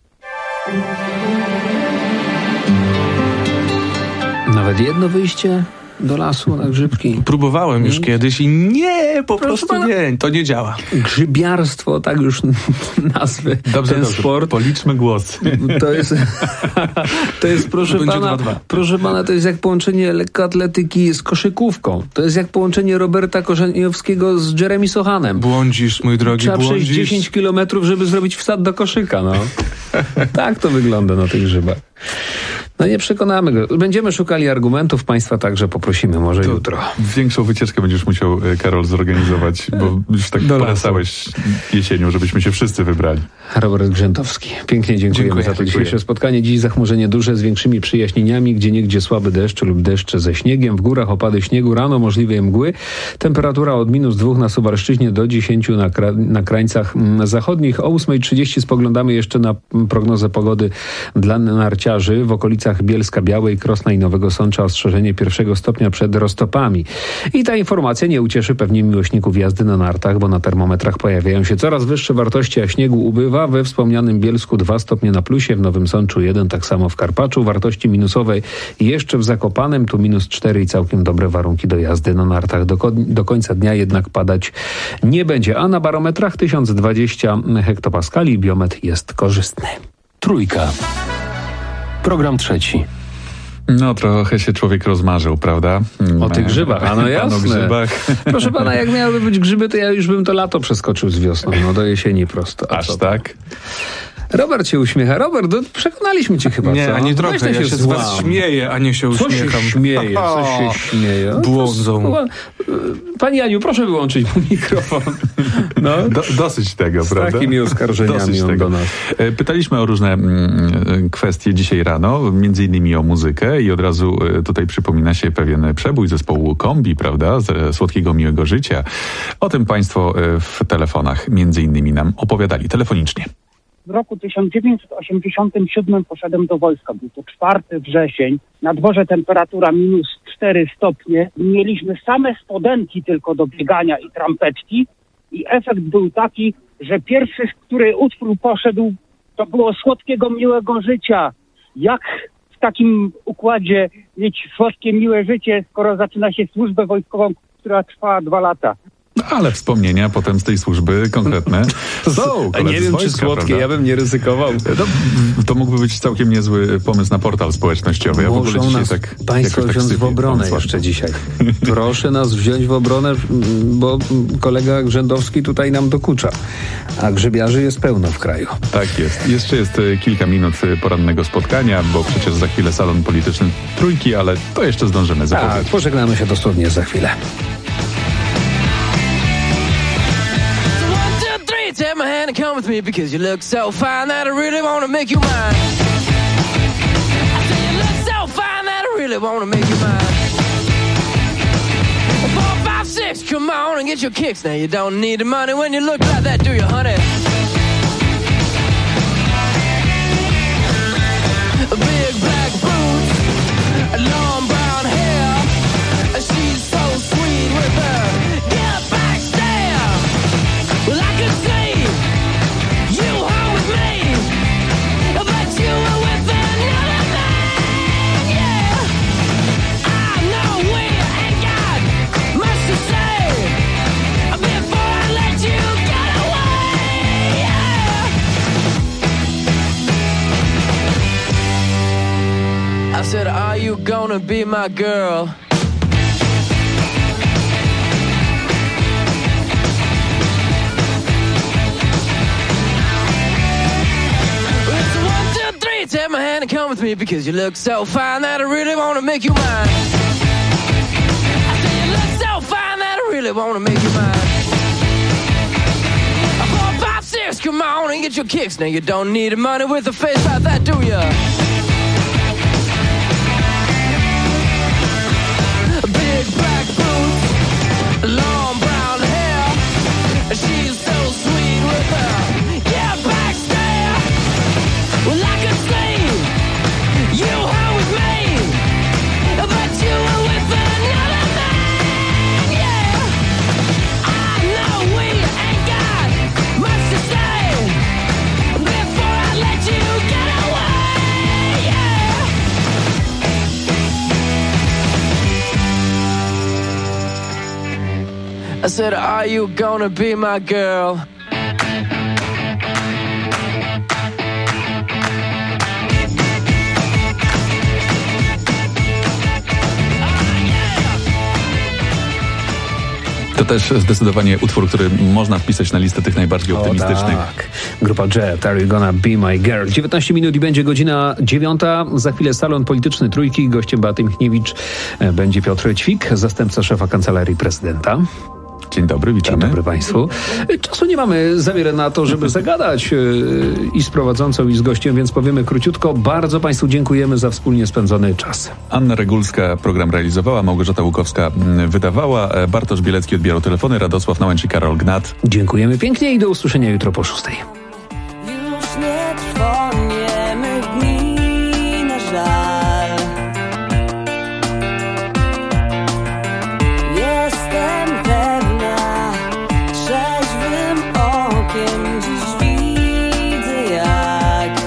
Nawet jedno wyjście do lasu na grzybki. Próbowałem już kiedyś i nie, po prostu nie, to nie działa. Grzybiarstwo, tak już nazwę dobrze, ten sport. Policzmy głosy. To jest proszę pana, to jest jak połączenie lekkoatletyki z koszykówką. To jest jak połączenie Roberta Korzeniowskiego z Jeremy Sochanem. Błądzisz, mój drogi, Trzeba przejść 10 kilometrów, żeby zrobić wsad do koszyka, no. Tak to wygląda na tych grzybach. No nie przekonamy go. Będziemy szukali argumentów, państwa także poprosimy może to jutro. Większą wycieczkę będziesz musiał, Karol, zorganizować, bo już tak polecałeś jesienią, żebyśmy się wszyscy wybrali. Robert Grzętowski. Pięknie dziękujemy za to dzisiejsze spotkanie. Dziś zachmurzenie duże z większymi przyjaśnieniami, gdzieniegdzie słaby deszcz lub deszcz ze śniegiem. W górach opady śniegu, rano możliwe mgły. Temperatura od -2 na Suwalszczyźnie do 10 na krańcach zachodnich. O 8:30 spoglądamy jeszcze na prognozę pogody dla narciarzy. W okolicach Bielska Białej, Krosna i Nowego Sącza ostrzeżenie 1 stopnia przed roztopami. I ta informacja nie ucieszy pewnie miłośników jazdy na nartach, bo na termometrach pojawiają się coraz wyższe wartości, a śniegu ubywa. We wspomnianym Bielsku 2 stopnie na plusie, w Nowym Sączu 1, tak samo w Karpaczu. Wartości minusowe jeszcze w Zakopanem, tu -4 i całkiem dobre warunki do jazdy na nartach. Do końca dnia jednak padać nie będzie, a na barometrach 1020 hektopaskali biometr jest korzystny. Trójka. Program trzeci. No trochę się człowiek rozmarzył, prawda? O tych grzybach, a no jasne. O grzybach. Proszę pana, jak miałyby być grzyby, to ja już bym to lato przeskoczył z wiosną, no do jesieni prosto. Aż tak? Robert się uśmiecha. Robert, przekonaliśmy cię chyba, nie, co? ani trochę. Ja się z was śmieję, a nie się uśmiecham. Co się śmieje? Błądzą. Pani Aniu, proszę wyłączyć mu mikrofon. No. Dosyć tego, z prawda? Z takimi oskarżeniami on do nas. Pytaliśmy o różne kwestie dzisiaj rano, między innymi o muzykę i od razu tutaj przypomina się pewien przebój zespołu Kombi, prawda? Z Słodkiego Miłego Życia. O tym państwo w telefonach między innymi nam opowiadali telefonicznie. W roku 1987 poszedłem do wojska. Był to 4 wrzesień. Na dworze temperatura -4 stopnie. Mieliśmy same spodenki tylko do biegania i trampeczki. I efekt był taki, że pierwszy, który utwór poszedł, to było Słodkiego Miłego Życia. Jak w takim układzie mieć słodkie, miłe życie, skoro zaczyna się służbę wojskową, która trwała 2 lata? ale wspomnienia potem z tej służby konkretne są. Nie wiem, czy słodkie, prawda? Ja bym nie ryzykował. To mógłby być całkiem niezły pomysł na portal społecznościowy. Ja muszą w ogóle nas państwo wziąć w obronę jeszcze dzisiaj. Proszę nas wziąć w obronę, bo kolega Grzędowski tutaj nam dokucza. A grzybiarzy jest pełno w kraju. Tak jest. Jeszcze jest kilka minut porannego spotkania, bo przecież za chwilę salon polityczny Trójki, ale to jeszcze zdążymy zapowiedzieć. Tak, pożegnamy się dosłownie za chwilę. Take my hand and come with me because you look so fine that I really want to make you mine. I say you look so fine that I really want to make you mine. 4, 5, 6, come on and get your kicks. Now you don't need the money when you look like that, do you, honey? Big black boots, long brown hair. She's so sweet with her get back stare. Well, I could see you home with me, but you were with another man, yeah. I know we ain't got much to say before I let you get away, yeah. I said, are you gonna be my girl? Take my hand and come with me because you look so fine that I really want to make you mine. I say you look so fine that I really want to make you mine. 4, 5, 6, come on and get your kicks. Now you don't need the money with a face like that, do ya? Big black boots, long brown hair. She's so sweet with her. Yeah, backstare. Well, I could see you home with me, but you were with another man, yeah. I know we ain't got much to say before I let you get away, yeah. I said, are you gonna be my girl? To też zdecydowanie utwór, który można wpisać na listę tych najbardziej optymistycznych. Tak. Grupa Jet, Are You Gonna Be My Girl? 19 minut i będzie godzina 9. Za chwilę salon polityczny Trójki. Gościem Beaty Michniewicz będzie Piotr Ćwik, zastępca szefa Kancelarii Prezydenta. Dzień dobry, witamy. Dzień dobry Państwu. Czasu nie mamy za wiele na to, żeby zagadać i z prowadzącą, i z gościem, więc powiemy króciutko. Bardzo Państwu dziękujemy za wspólnie spędzony czas. Anna Regulska program realizowała, Małgorzata Łukowska wydawała, Bartosz Bielecki odbierał telefony, Radosław Nałęcz i Karol Gnat. Dziękujemy pięknie i do usłyszenia jutro po 6. Już nie trwa niemy dni, na żal. Jestem pewna, trzeźwym okiem dziś widzę, jak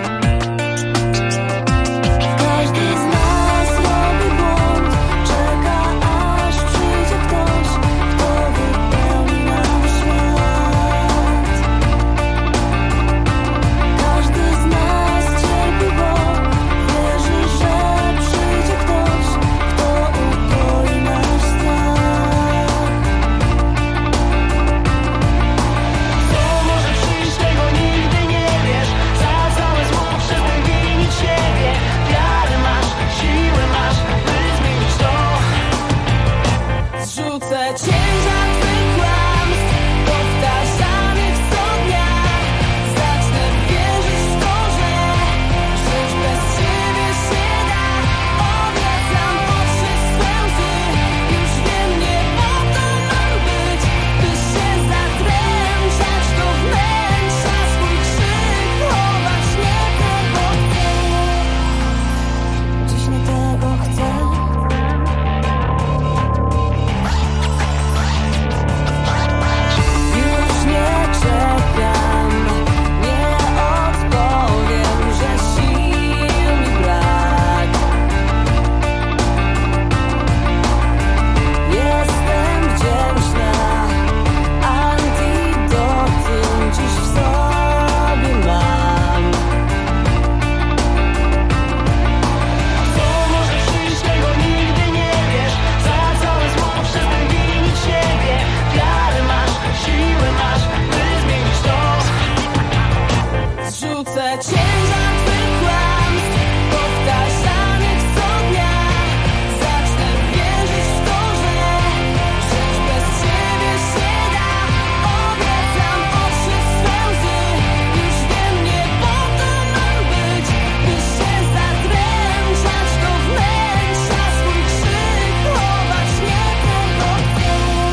każdy z nas robi błąd, czeka aż przyjdzie ktoś, kto wypełni nam świat. Każdy z nas cierpi, bo wierzy Rzucę ciężar twych kłamstw, powtarzanych co dnia. Zacznę wierzyć w to, że żyć bez ciebie się da. Obracam oczy w swe łzy, już wiem, nie po to mam być, by się zadręczać do wnętrza, swój krzyk chować. Nie tego chcę,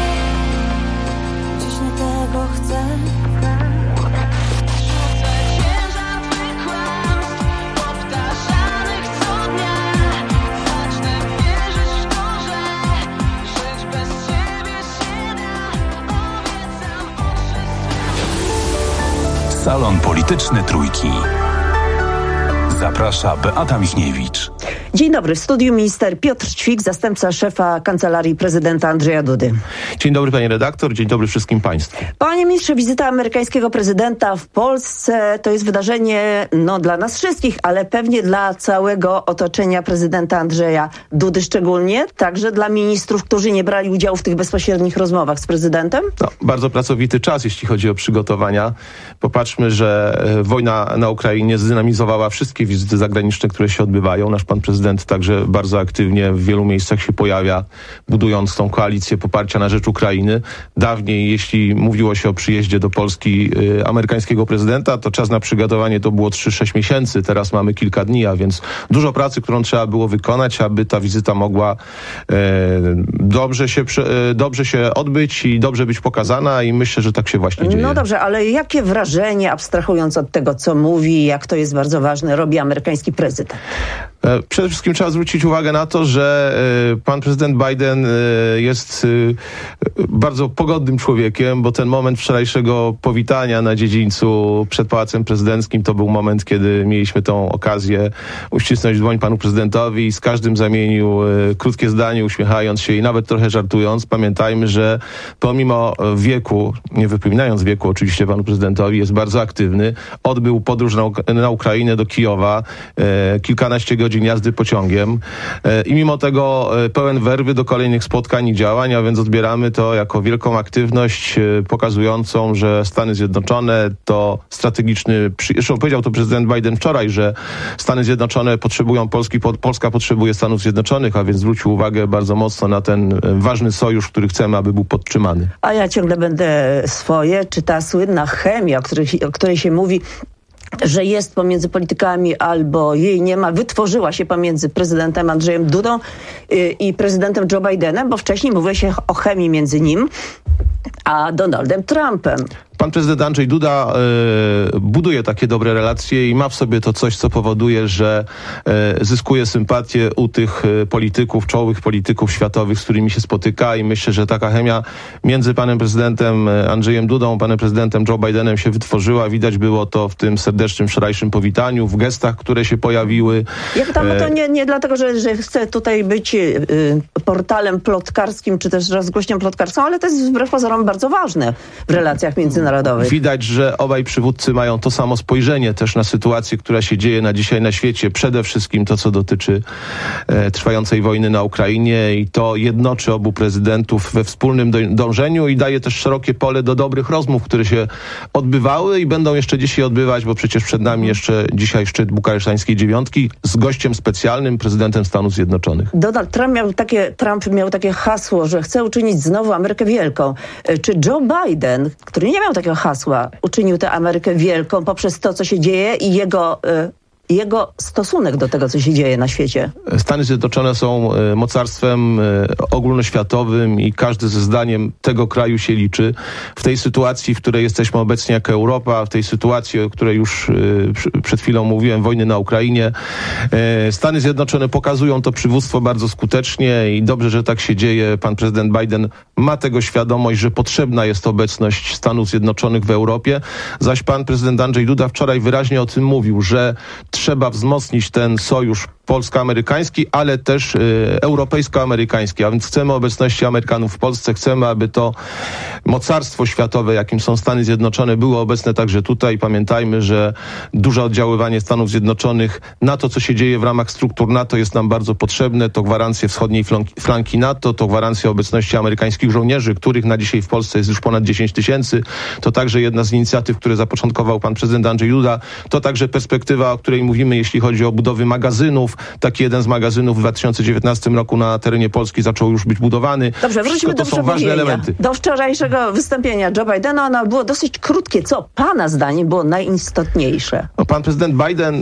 dziś nie tego chcę. Salon Polityczny Trójki. Zaprasza Beata Michniewicz. Dzień dobry. W studiu minister Piotr Ćwik, zastępca szefa Kancelarii Prezydenta Andrzeja Dudy. Dzień dobry pani redaktor, dzień dobry wszystkim państwu. Panie ministrze, wizyta amerykańskiego prezydenta w Polsce to jest wydarzenie dla nas wszystkich, ale pewnie dla całego otoczenia prezydenta Andrzeja Dudy szczególnie, także dla ministrów, którzy nie brali udziału w tych bezpośrednich rozmowach z prezydentem? Bardzo pracowity czas, jeśli chodzi o przygotowania. Popatrzmy, że wojna na Ukrainie zdynamizowała wszystkie wizyty zagraniczne, które się odbywają. Nasz pan prezydent także bardzo aktywnie w wielu miejscach się pojawia, budując tą koalicję poparcia na rzecz Ukrainy. Dawniej, jeśli mówiło się o przyjeździe do Polski amerykańskiego prezydenta, to czas na przygotowanie to było 3-6 miesięcy. Teraz mamy kilka dni, a więc dużo pracy, którą trzeba było wykonać, aby ta wizyta mogła dobrze się odbyć i dobrze być pokazana i myślę, że tak się właśnie dzieje. No dobrze, ale jakie wrażenie, abstrahując od tego, co mówi, jak to jest bardzo ważne, robi amerykański prezydent? Przede wszystkim trzeba zwrócić uwagę na to, że pan prezydent Biden jest bardzo pogodnym człowiekiem, bo ten moment wczorajszego powitania na dziedzińcu przed Pałacem Prezydenckim to był moment, kiedy mieliśmy tą okazję uścisnąć dłoń panu prezydentowi i z każdym zamienił krótkie zdanie, uśmiechając się i nawet trochę żartując. Pamiętajmy, że pomimo wieku, nie wypominając wieku oczywiście panu prezydentowi, jest bardzo aktywny. Odbył podróż na Ukrainę do Kijowa, kilkanaście godzin jazdy pociągiem i mimo tego pełen werwy do kolejnych spotkań i działań, a więc odbieramy to jako wielką aktywność pokazującą, że Stany Zjednoczone to strategiczny, zresztą powiedział to prezydent Biden wczoraj, że Stany Zjednoczone potrzebują Polski, Polska potrzebuje Stanów Zjednoczonych, a więc zwrócił uwagę bardzo mocno na ten ważny sojusz, który chcemy, aby był podtrzymany. A ja ciągle będę swoje, czy ta słynna chemia, o której się mówi, że jest pomiędzy politykami albo jej nie ma, wytworzyła się pomiędzy prezydentem Andrzejem Dudą i prezydentem Joe Bidenem, bo wcześniej mówiło się o chemii między nim a Donaldem Trumpem. Pan prezydent Andrzej Duda buduje takie dobre relacje i ma w sobie to coś, co powoduje, że zyskuje sympatię u tych polityków, czołowych polityków światowych, z którymi się spotyka i myślę, że taka chemia między panem prezydentem Andrzejem Dudą, panem prezydentem Joe Bidenem się wytworzyła. Widać było to w tym serdecznym wczorajszym powitaniu, w gestach, które się pojawiły. Jak tam, to nie dlatego, że chcę tutaj być portalem plotkarskim, czy też rozgłośnią plotkarską, ale to jest wbrew pozorom bardzo ważne w relacjach międzynarodowych. Widać, że obaj przywódcy mają to samo spojrzenie też na sytuację, która się dzieje dzisiaj na świecie. Przede wszystkim to, co dotyczy trwającej wojny na Ukrainie i to jednoczy obu prezydentów we wspólnym dążeniu i daje też szerokie pole do dobrych rozmów, które się odbywały i będą jeszcze dzisiaj odbywać, bo przecież przed nami jeszcze dzisiaj szczyt bukaresztańskiej dziewiątki z gościem specjalnym, prezydentem Stanów Zjednoczonych. Donald Trump miał takie hasło, że chce uczynić znowu Amerykę wielką. Czy Joe Biden, który nie miał takiego hasła, uczynił tę Amerykę wielką poprzez to, co się dzieje i jego stosunek do tego, co się dzieje na świecie? Stany Zjednoczone są mocarstwem ogólnoświatowym i każdy ze zdaniem tego kraju się liczy. W tej sytuacji, w której jesteśmy obecnie jako Europa, w tej sytuacji, o której już przed chwilą mówiłem, wojny na Ukrainie, Stany Zjednoczone pokazują to przywództwo bardzo skutecznie i dobrze, że tak się dzieje. Pan prezydent Biden ma tego świadomość, że potrzebna jest obecność Stanów Zjednoczonych w Europie, zaś pan prezydent Andrzej Duda wczoraj wyraźnie o tym mówił, że trzeba wzmocnić ten sojusz polsko-amerykański, ale też europejsko-amerykański, a więc chcemy obecności Amerykanów w Polsce, chcemy, aby to mocarstwo światowe, jakim są Stany Zjednoczone, było obecne także tutaj. Pamiętajmy, że duże oddziaływanie Stanów Zjednoczonych na to, co się dzieje w ramach struktur NATO, jest nam bardzo potrzebne. To gwarancje wschodniej flanki NATO, to gwarancja obecności amerykańskich żołnierzy, których na dzisiaj w Polsce jest już ponad 10 000. To także jedna z inicjatyw, które zapoczątkował pan prezydent Andrzej Duda. To także perspektywa, o której mówimy, jeśli chodzi o budowy magazynów. Taki jeden z magazynów w 2019 roku na terenie Polski zaczął już być budowany. Dobrze, wróćmy do są ważne elementy. Do wczorajszego wystąpienia Joe Bidena. Ono było dosyć krótkie. Co pana zdaniem było najistotniejsze? No, pan prezydent Biden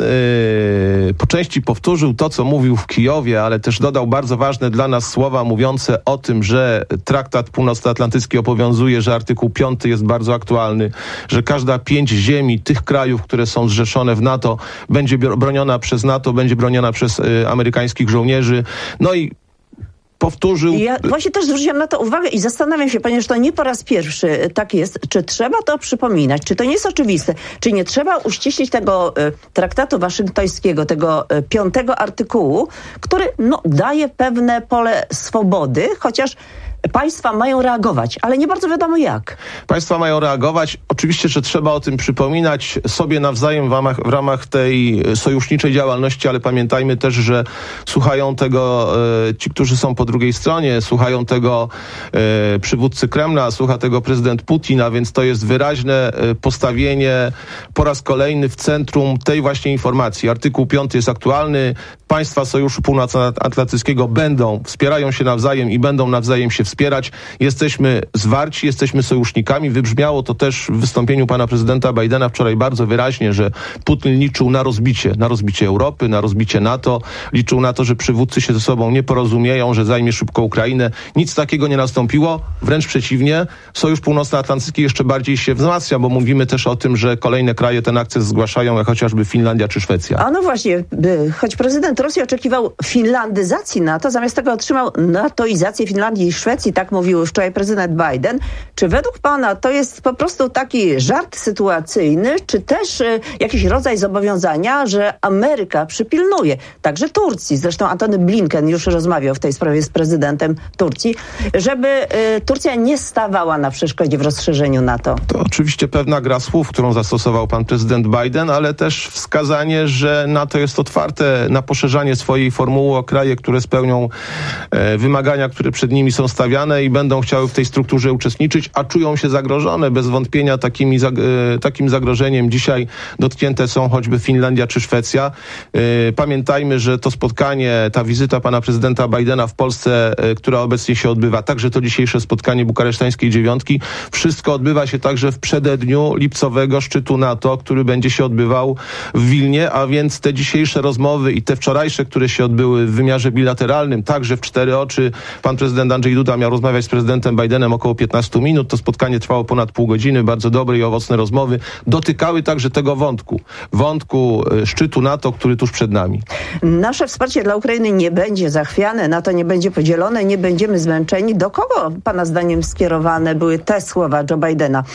po części powtórzył to, co mówił w Kijowie, ale też dodał bardzo ważne dla nas słowa mówiące o tym, że traktat północnoatlantycki obowiązuje, że artykuł 5 jest bardzo aktualny, że każda 5 ziemi tych krajów, które są zrzeszone w NATO, będzie broniona przez NATO, będzie broniona przez amerykańskich żołnierzy. No i powtórzył... Ja właśnie też zwróciłam na to uwagę i zastanawiam się, ponieważ to nie po raz pierwszy tak jest, czy trzeba to przypominać, czy to nie jest oczywiste, czy nie trzeba uściślić tego traktatu waszyngtońskiego, tego 5 artykułu, który daje pewne pole swobody, chociaż państwa mają reagować, ale nie bardzo wiadomo jak. Państwa mają reagować. Oczywiście, że trzeba o tym przypominać sobie nawzajem w ramach tej sojuszniczej działalności, ale pamiętajmy też, że słuchają tego ci, którzy są po drugiej stronie, słuchają tego przywódcy Kremla, słucha tego prezydent Putin, a więc to jest wyraźne postawienie po raz kolejny w centrum tej właśnie informacji. Artykuł 5 jest aktualny. Państwa Sojuszu Północnoatlantyckiego wspierają się nawzajem i będą nawzajem się wspierać. Jesteśmy zwarci, jesteśmy sojusznikami. Wybrzmiało to też w wystąpieniu pana prezydenta Bidena wczoraj bardzo wyraźnie, że Putin liczył na rozbicie Europy, na rozbicie NATO. Liczył na to, że przywódcy się ze sobą nie porozumieją, że zajmie szybko Ukrainę. Nic takiego nie nastąpiło. Wręcz przeciwnie. Sojusz Północnoatlantycki jeszcze bardziej się wzmacnia, bo mówimy też o tym, że kolejne kraje ten akces zgłaszają, jak chociażby Finlandia czy Szwecja. A no właśnie, choć prezydent Rosji oczekiwał finlandyzacji NATO, zamiast tego otrzymał natoizację Finlandii i Szwecji, tak mówił wczoraj prezydent Biden. Czy według pana to jest po prostu taki żart sytuacyjny, czy też jakiś rodzaj zobowiązania, że Ameryka przypilnuje, także Turcji, zresztą Antony Blinken już rozmawiał w tej sprawie z prezydentem Turcji, żeby Turcja nie stawała na przeszkodzie w rozszerzeniu NATO? To oczywiście pewna gra słów, którą zastosował pan prezydent Biden, ale też wskazanie, że NATO jest otwarte na poszerzanie swojej formuły o kraje, które spełnią wymagania, które przed nimi są stawiane i będą chciały w tej strukturze uczestniczyć, a czują się zagrożone. Bez wątpienia takim zagrożeniem dzisiaj dotknięte są choćby Finlandia czy Szwecja. Pamiętajmy, że to spotkanie, ta wizyta pana prezydenta Bidena w Polsce, która obecnie się odbywa, także to dzisiejsze spotkanie bukaresztańskiej dziewiątki, wszystko odbywa się także w przededniu lipcowego szczytu NATO, który będzie się odbywał w Wilnie, a więc te dzisiejsze rozmowy i te wczorajsze, które się odbyły w wymiarze bilateralnym, także w 4 oczy, pan prezydent Andrzej Duda miał rozmawiać z prezydentem Bidenem około 15 minut. To spotkanie trwało ponad pół godziny, bardzo dobre i owocne rozmowy. Dotykały także tego wątku szczytu NATO, który tuż przed nami. Nasze wsparcie dla Ukrainy nie będzie zachwiane, NATO nie będzie podzielone, nie będziemy zmęczeni. Do kogo pana zdaniem skierowane były te słowa Joe Bidena?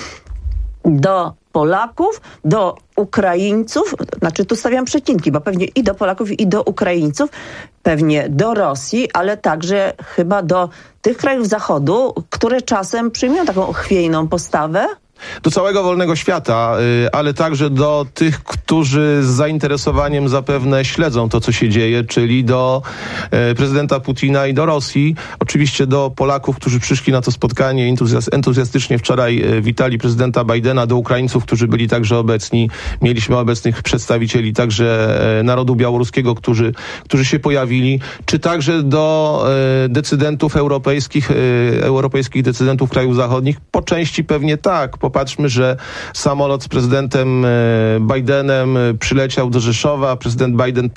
Do Polaków, do Ukraińców, znaczy tu stawiam przecinki, bo pewnie i do Polaków, i do Ukraińców, pewnie do Rosji, ale także chyba do tych krajów Zachodu, które czasem przyjmują taką chwiejną postawę? Do całego wolnego świata, ale także do tych, którzy z zainteresowaniem zapewne śledzą to, co się dzieje, czyli do prezydenta Putina i do Rosji. Oczywiście do Polaków, którzy przyszli na to spotkanie, entuzjastycznie wczoraj witali prezydenta Bidena, do Ukraińców, którzy byli także obecni. Mieliśmy obecnych przedstawicieli także narodu białoruskiego, którzy się pojawili, czy także do decydentów europejskich decydentów krajów zachodnich. Po części pewnie tak. Popatrzmy, że samolot z prezydentem Bidenem przyleciał do Rzeszowa, prezydent Biden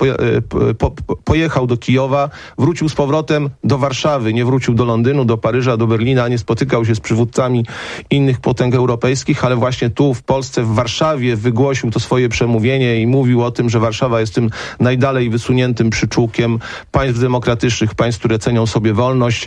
pojechał do Kijowa, wrócił z powrotem do Warszawy, nie wrócił do Londynu, do Paryża, do Berlina, nie spotykał się z przywódcami innych potęg europejskich, ale właśnie tu w Polsce, w Warszawie wygłosił to swoje przemówienie i mówił o tym, że Warszawa jest tym najdalej wysuniętym przyczółkiem państw demokratycznych, państw, które cenią sobie wolność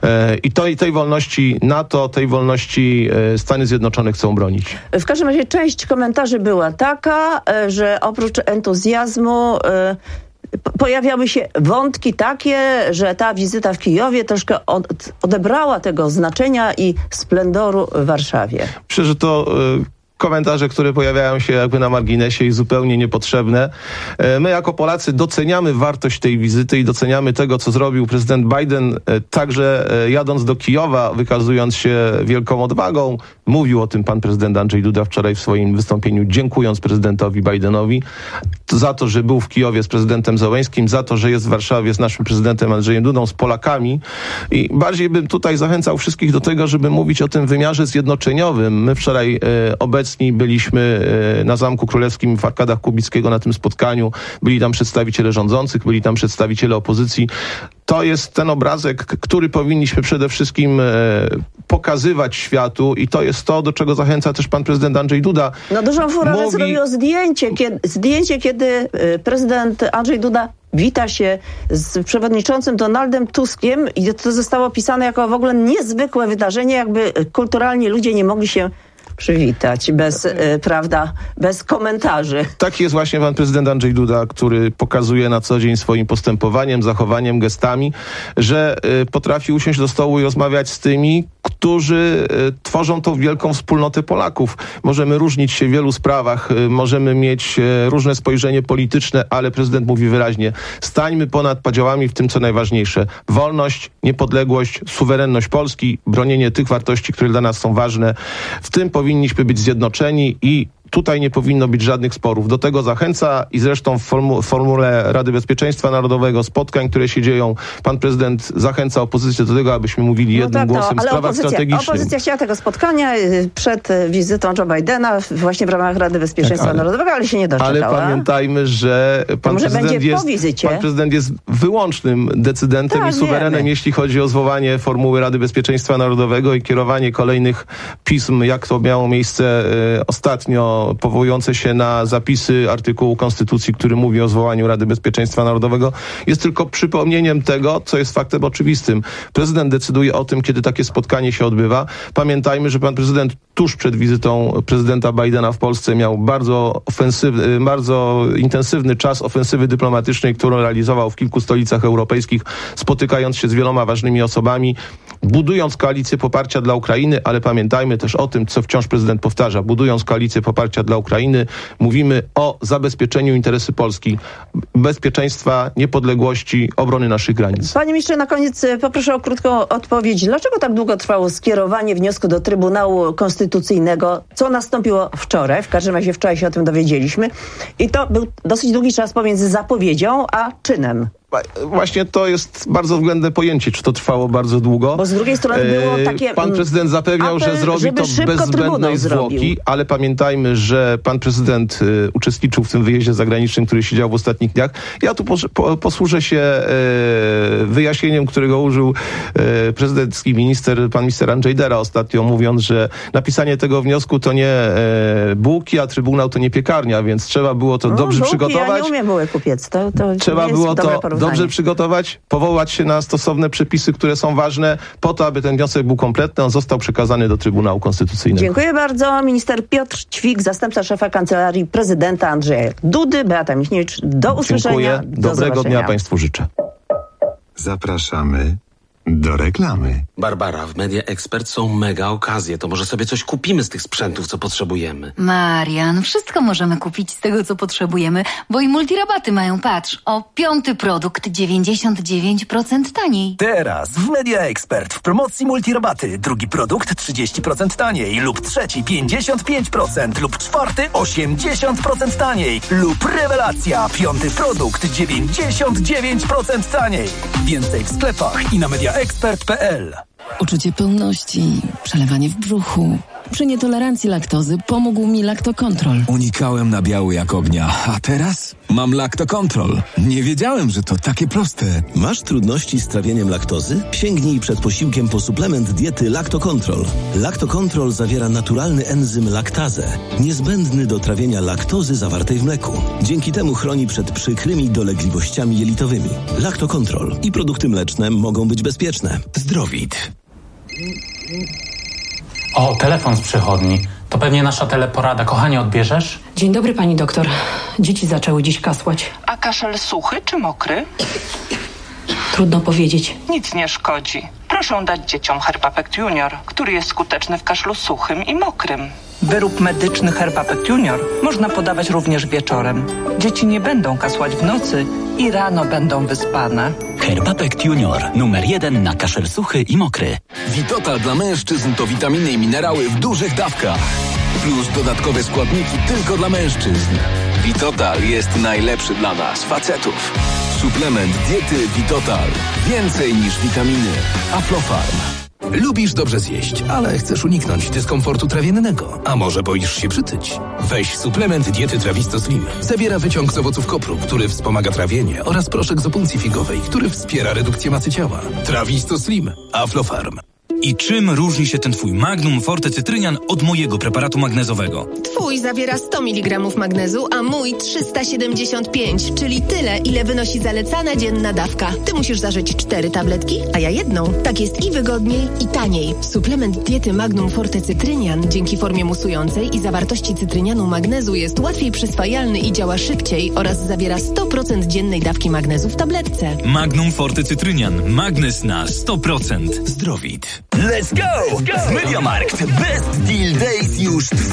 i tej wolności NATO, tej wolności Stany Zjednoczone chcą bronić. W każdym razie część komentarzy była taka, że oprócz entuzjazmu pojawiały się wątki takie, że ta wizyta w Kijowie troszkę odebrała tego znaczenia i splendoru w Warszawie. Myślę, że to komentarze, które pojawiają się jakby na marginesie i zupełnie niepotrzebne. My jako Polacy doceniamy wartość tej wizyty i doceniamy tego, co zrobił prezydent Biden, także jadąc do Kijowa, wykazując się wielką odwagą. Mówił o tym pan prezydent Andrzej Duda wczoraj w swoim wystąpieniu, dziękując prezydentowi Bidenowi za to, że był w Kijowie z prezydentem Zełenskim, za to, że jest w Warszawie z naszym prezydentem Andrzejem Dudą, z Polakami. I bardziej bym tutaj zachęcał wszystkich do tego, żeby mówić o tym wymiarze zjednoczeniowym. My wczoraj obecnie byliśmy na Zamku Królewskim w Arkadach Kubickiego na tym spotkaniu. Byli tam przedstawiciele rządzących, byli tam przedstawiciele opozycji. To jest ten obrazek, który powinniśmy przede wszystkim pokazywać światu i to jest to, do czego zachęca też pan prezydent Andrzej Duda. No dużą furorę zrobiło zdjęcie, kiedy prezydent Andrzej Duda wita się z przewodniczącym Donaldem Tuskiem i to zostało opisane jako w ogóle niezwykłe wydarzenie, jakby kulturalnie ludzie nie mogli się przywitać bez komentarzy. Taki jest właśnie pan prezydent Andrzej Duda, który pokazuje na co dzień swoim postępowaniem, zachowaniem, gestami, że potrafi usiąść do stołu i rozmawiać z tymi, którzy tworzą tą wielką wspólnotę Polaków. Możemy różnić się w wielu sprawach, możemy mieć różne spojrzenie polityczne, ale prezydent mówi wyraźnie, stańmy ponad podziałami w tym, co najważniejsze. Wolność, niepodległość, suwerenność Polski, bronienie tych wartości, które dla nas są ważne. W tym powinniśmy być zjednoczeni i tutaj nie powinno być żadnych sporów. Do tego zachęca i zresztą w formule Rady Bezpieczeństwa Narodowego, spotkań, które się dzieją, pan prezydent zachęca opozycję do tego, abyśmy mówili jednym głosem w sprawach strategicznych. Opozycja chciała tego spotkania przed wizytą Joe Bidena właśnie w ramach Rady Bezpieczeństwa Narodowego, ale się nie doczekała. Ale pamiętajmy, że pan prezydent jest wyłącznym decydentem i suwerenem, jeśli chodzi o zwołanie formuły Rady Bezpieczeństwa Narodowego i kierowanie kolejnych pism, jak to miało miejsce ostatnio, powołujące się na zapisy artykułu Konstytucji, który mówi o zwołaniu Rady Bezpieczeństwa Narodowego, jest tylko przypomnieniem tego, co jest faktem oczywistym. Prezydent decyduje o tym, kiedy takie spotkanie się odbywa. Pamiętajmy, że pan prezydent tuż przed wizytą prezydenta Bidena w Polsce miał bardzo intensywny czas ofensywy dyplomatycznej, którą realizował w kilku stolicach europejskich, spotykając się z wieloma ważnymi osobami, budując koalicję poparcia dla Ukrainy, ale pamiętajmy też o tym, co wciąż prezydent powtarza, budując koalicję poparcia dla Ukrainy, mówimy o zabezpieczeniu interesu Polski, bezpieczeństwa, niepodległości, obrony naszych granic. Panie ministrze, na koniec poproszę o krótką odpowiedź. Dlaczego tak długo trwało skierowanie wniosku do Trybunału Konstytucyjnego, co nastąpiło wczoraj? W każdym razie wczoraj się o tym dowiedzieliśmy. I to był dosyć długi czas pomiędzy zapowiedzią a czynem. Właśnie to jest bardzo względne pojęcie, czy to trwało bardzo długo. Bo z drugiej strony było takie pan prezydent zapewniał, że zrobi to bez zbędnej zwłoki, ale pamiętajmy, że pan prezydent uczestniczył w tym wyjeździe zagranicznym, który się działo w ostatnich dniach. Ja tu posłużę się wyjaśnieniem, którego użył prezydencki pan minister Andrzej Dera ostatnio, mówiąc, że napisanie tego wniosku to nie bułki, a Trybunał to nie piekarnia, więc trzeba było to dobrze przygotować. Ja nie umiem bułek upiec. Trzeba było to dobrze przygotować, powołać się na stosowne przepisy, które są ważne, po to, aby ten wniosek był kompletny, on został przekazany do Trybunału Konstytucyjnego. Dziękuję bardzo. Minister Piotr Ćwik, zastępca szefa Kancelarii Prezydenta Andrzeja Dudy. Beata Michniewicz, do usłyszenia. Dziękuję. Dobrego dnia państwu życzę. Zapraszamy do reklamy. Barbara, w Media Expert są mega okazje. To może sobie coś kupimy z tych sprzętów, co potrzebujemy. Marian, wszystko możemy kupić z tego, co potrzebujemy, bo i multirabaty mają, patrz, o 5. produkt 99% taniej. Teraz w Media Expert w promocji multirabaty. Drugi produkt 30% taniej lub trzeci 55% lub czwarty 80% taniej lub rewelacja, 5. produkt 99% taniej. Więcej w sklepach i na mediaexpert.pl. Uczucie pełności, przelewanie w brzuchu. Przy nietolerancji laktozy pomógł mi Lactocontrol. Unikałem nabiału jak ognia, a teraz mam Lactocontrol. Nie wiedziałem, że to takie proste. Masz trudności z trawieniem laktozy? Sięgnij przed posiłkiem po suplement diety Lactocontrol. Lactocontrol zawiera naturalny enzym laktazę, niezbędny do trawienia laktozy zawartej w mleku. Dzięki temu chroni przed przykrymi dolegliwościami jelitowymi. Lactocontrol i produkty mleczne mogą być bezpieczne. Zdrowit. O, telefon z przychodni. To pewnie nasza teleporada. Kochanie, odbierzesz? Dzień dobry, pani doktor. Dzieci zaczęły dziś kasłać. A kaszel suchy czy mokry? Trudno powiedzieć. Nic nie szkodzi. Proszę dać dzieciom Herbapect Junior, który jest skuteczny w kaszlu suchym i mokrym. Wyrób medyczny Herbapect Junior można podawać również wieczorem. Dzieci nie będą kasłać w nocy i rano będą wyspane. Herbapect Junior, numer 1 na kaszel suchy i mokry. Vitotal dla mężczyzn to witaminy i minerały w dużych dawkach. Plus dodatkowe składniki tylko dla mężczyzn. Vitotal jest najlepszy dla nas, facetów. Suplement diety Vitotal. Więcej niż witaminy. Aflofarm. Lubisz dobrze zjeść, ale chcesz uniknąć dyskomfortu trawiennego. A może boisz się przytyć? Weź suplement diety Trawisto Slim. Zawiera wyciąg z owoców kopru, który wspomaga trawienie, oraz proszek z opuncji figowej, który wspiera redukcję masy ciała. Trawisto Slim. Aflofarm. I czym różni się ten twój Magnum Forte Cytrynian od mojego preparatu magnezowego? Twój zawiera 100 mg magnezu, a mój 375, czyli tyle, ile wynosi zalecana dzienna dawka. Ty musisz zażyć 4 tabletki, a ja jedną. Tak jest i wygodniej, i taniej. Suplement diety Magnum Forte Cytrynian dzięki formie musującej i zawartości cytrynianu magnezu jest łatwiej przyswajalny i działa szybciej oraz zawiera 100% dziennej dawki magnezu w tabletce. Magnum Forte Cytrynian. Magnez na 100%. Zdrowit. Let's go! W MediaMarkt Best Deal Days już trwa.